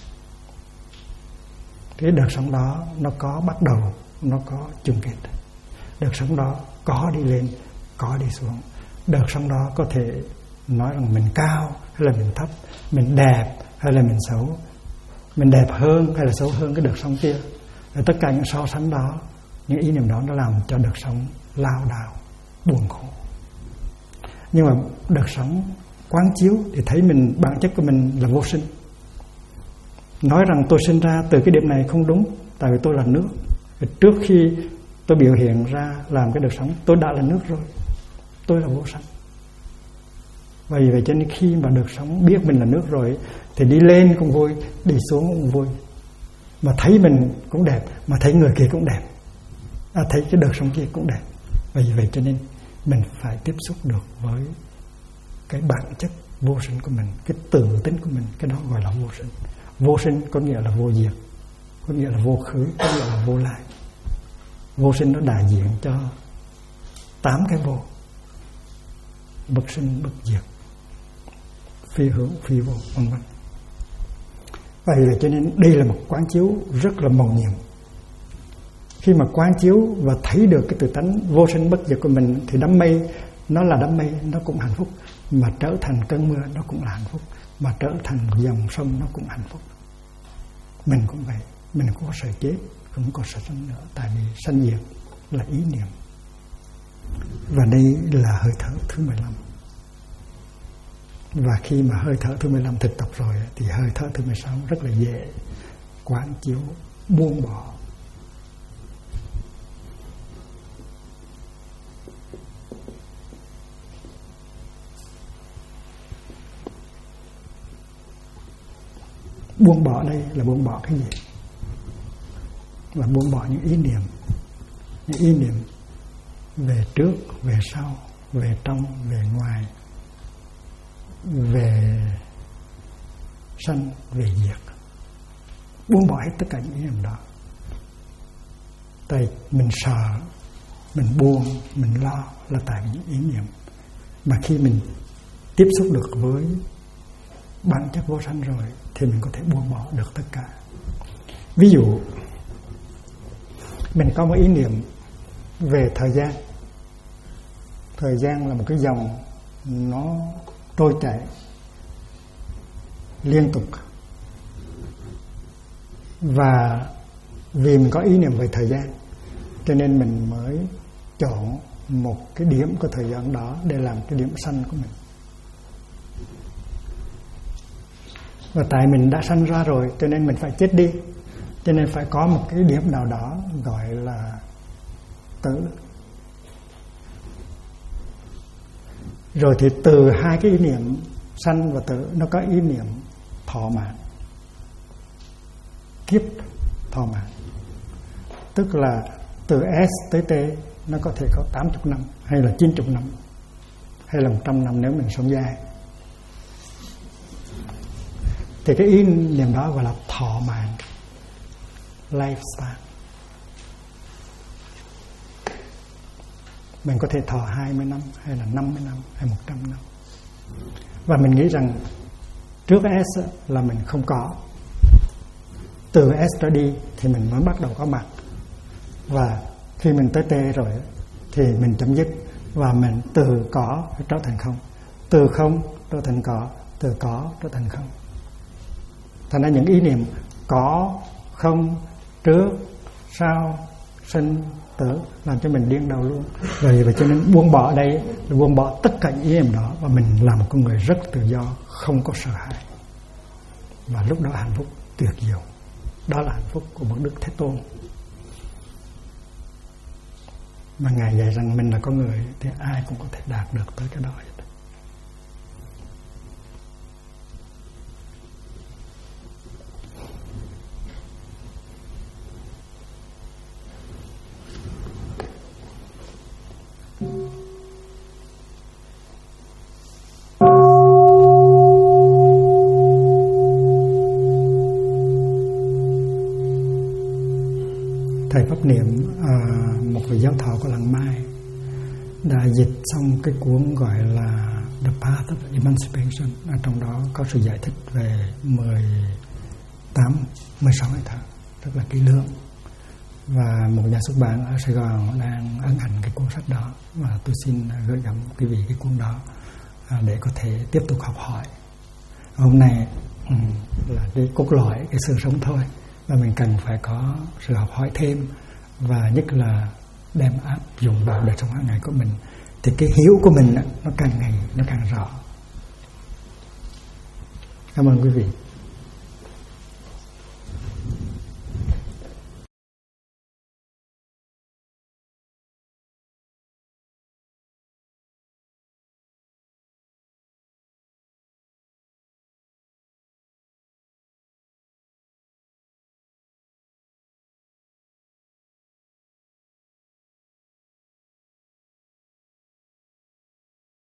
Cái đợt sóng đó nó có bắt đầu, nó có chung kết. Đợt sóng đó có đi lên, có đi xuống. Đợt sóng đó có thể nói rằng mình cao hay là mình thấp, mình đẹp hay là mình xấu, mình đẹp hơn hay là xấu hơn cái đợt sóng kia. Và tất cả những so sánh đó, những ý niệm đó nó làm cho đợt sóng lao đao, buồn khổ. Nhưng mà đợt sóng quán chiếu thì thấy mình, bản chất của mình là vô sinh. Nói rằng tôi sinh ra từ cái điểm này không đúng, tại vì tôi là nước. Trước khi tôi biểu hiện ra làm cái đợt sóng, tôi đã là nước rồi, tôi là vô sanh. Vì vậy cho nên khi mà đợt sóng biết mình là nước rồi thì đi lên cũng vui, đi xuống cũng vui. Mà thấy mình cũng đẹp, mà thấy người kia cũng đẹp, thấy cái đợt sóng kia cũng đẹp. Vì vậy cho nên mình phải tiếp xúc được với cái bản chất vô sinh của mình, cái tự tính của mình. Cái đó gọi là vô sinh. Vô sinh có nghĩa là vô diệt, có nghĩa là vô khứ, có nghĩa là vô lại. Vô sinh nó đại diện cho 8 cái vô: bất sinh, bất diệt, phi hữu, phi vô, vân vân. Vậy là cho nên đây là một quán chiếu rất là mầu nhiệm. Khi mà quán chiếu và thấy được cái tự tánh vô sinh bất diệt của mình thì đám mây nó là đám mây, nó cũng hạnh phúc. Mà trở thành cơn mưa nó cũng là hạnh phúc. Mà trở thành dòng sông nó cũng hạnh phúc. Mình cũng vậy, mình không có sợ chết, không có sợ sanh nữa. Tại vì sanh diệt là ý niệm. Và đây là hơi thở thứ 15. Và khi mà hơi thở thứ 15 thực tập rồi thì hơi thở thứ 16 rất là dễ quán chiếu, buông bỏ. Buông bỏ đây là buông bỏ cái gì? Là buông bỏ những ý niệm. Những ý niệm về trước, về sau, về trong, về ngoài, về sanh, về diệt. Buông bỏ hết tất cả những ý niệm đó. Tại mình sợ, mình buồn, mình lo là tại vì những ý niệm. Mà khi mình tiếp xúc được với bản chất vô sanh rồi thì mình có thể buông bỏ được tất cả. Ví dụ mình có một ý niệm về thời gian. Thời gian là một cái dòng nó trôi chảy. liên tục. Và vì mình có ý niệm về thời gian, cho nên mình mới chọn một cái điểm của thời gian đó để làm cái điểm sanh của mình. Và tại mình đã sanh ra rồi, cho nên mình phải chết đi, cho nên phải có một cái điểm nào đó gọi là tử. Rồi thì từ hai cái ý niệm sanh và tử, nó có ý niệm thọ mạng, kiếp thọ mạng. Tức là từ S tới T nó có thể có 80 năm, hay là 90 năm, hay là 100 năm nếu mình sống dài. Thì cái ý niệm đó gọi là thọ mạng, lifespan. Mình có thể thọ 20 năm, hay là 50 năm, hay 100 năm. Và mình nghĩ rằng trước S là mình không có, từ S trở đi thì mình mới bắt đầu có mặt. Và khi mình tới T rồi thì mình chấm dứt, và mình từ có trở thành không, từ không trở thành có, từ có trở thành không. Thành ra những ý niệm có, không, trước, sau, sinh, tử làm cho mình điên đầu luôn. Vì vậy cho nên buông bỏ đây là buông bỏ tất cả những ý niệm đó, và mình làm một con người rất tự do, không có sợ hãi. Và lúc đó hạnh phúc tuyệt diệu. Đó là hạnh phúc của bậc Đức Thế Tôn. Mà Ngài dạy rằng mình là con người thì ai cũng có thể đạt được tới cái đó. Thầy Pháp Niệm, một vị giáo thọ của làng Mai, đã dịch xong cái cuốn gọi là The Path of Emancipation. Ở trong đó có sự giải thích về 16 ngày thở rất là kỹ lưỡng. Và một nhà xuất bản ở Sài Gòn đang ấn hành cái cuốn sách đó, và tôi xin gửi gắm quý vị cái cuốn đó để có thể tiếp tục học hỏi. Hôm nay là cái cốt lõi cái sự sống thôi, và mình cần phải có sự học hỏi thêm, và nhất là đem áp dụng vào đời sống hàng ngày của mình, thì cái hiểu của mình nó càng ngày nó càng rõ. Cảm ơn quý vị.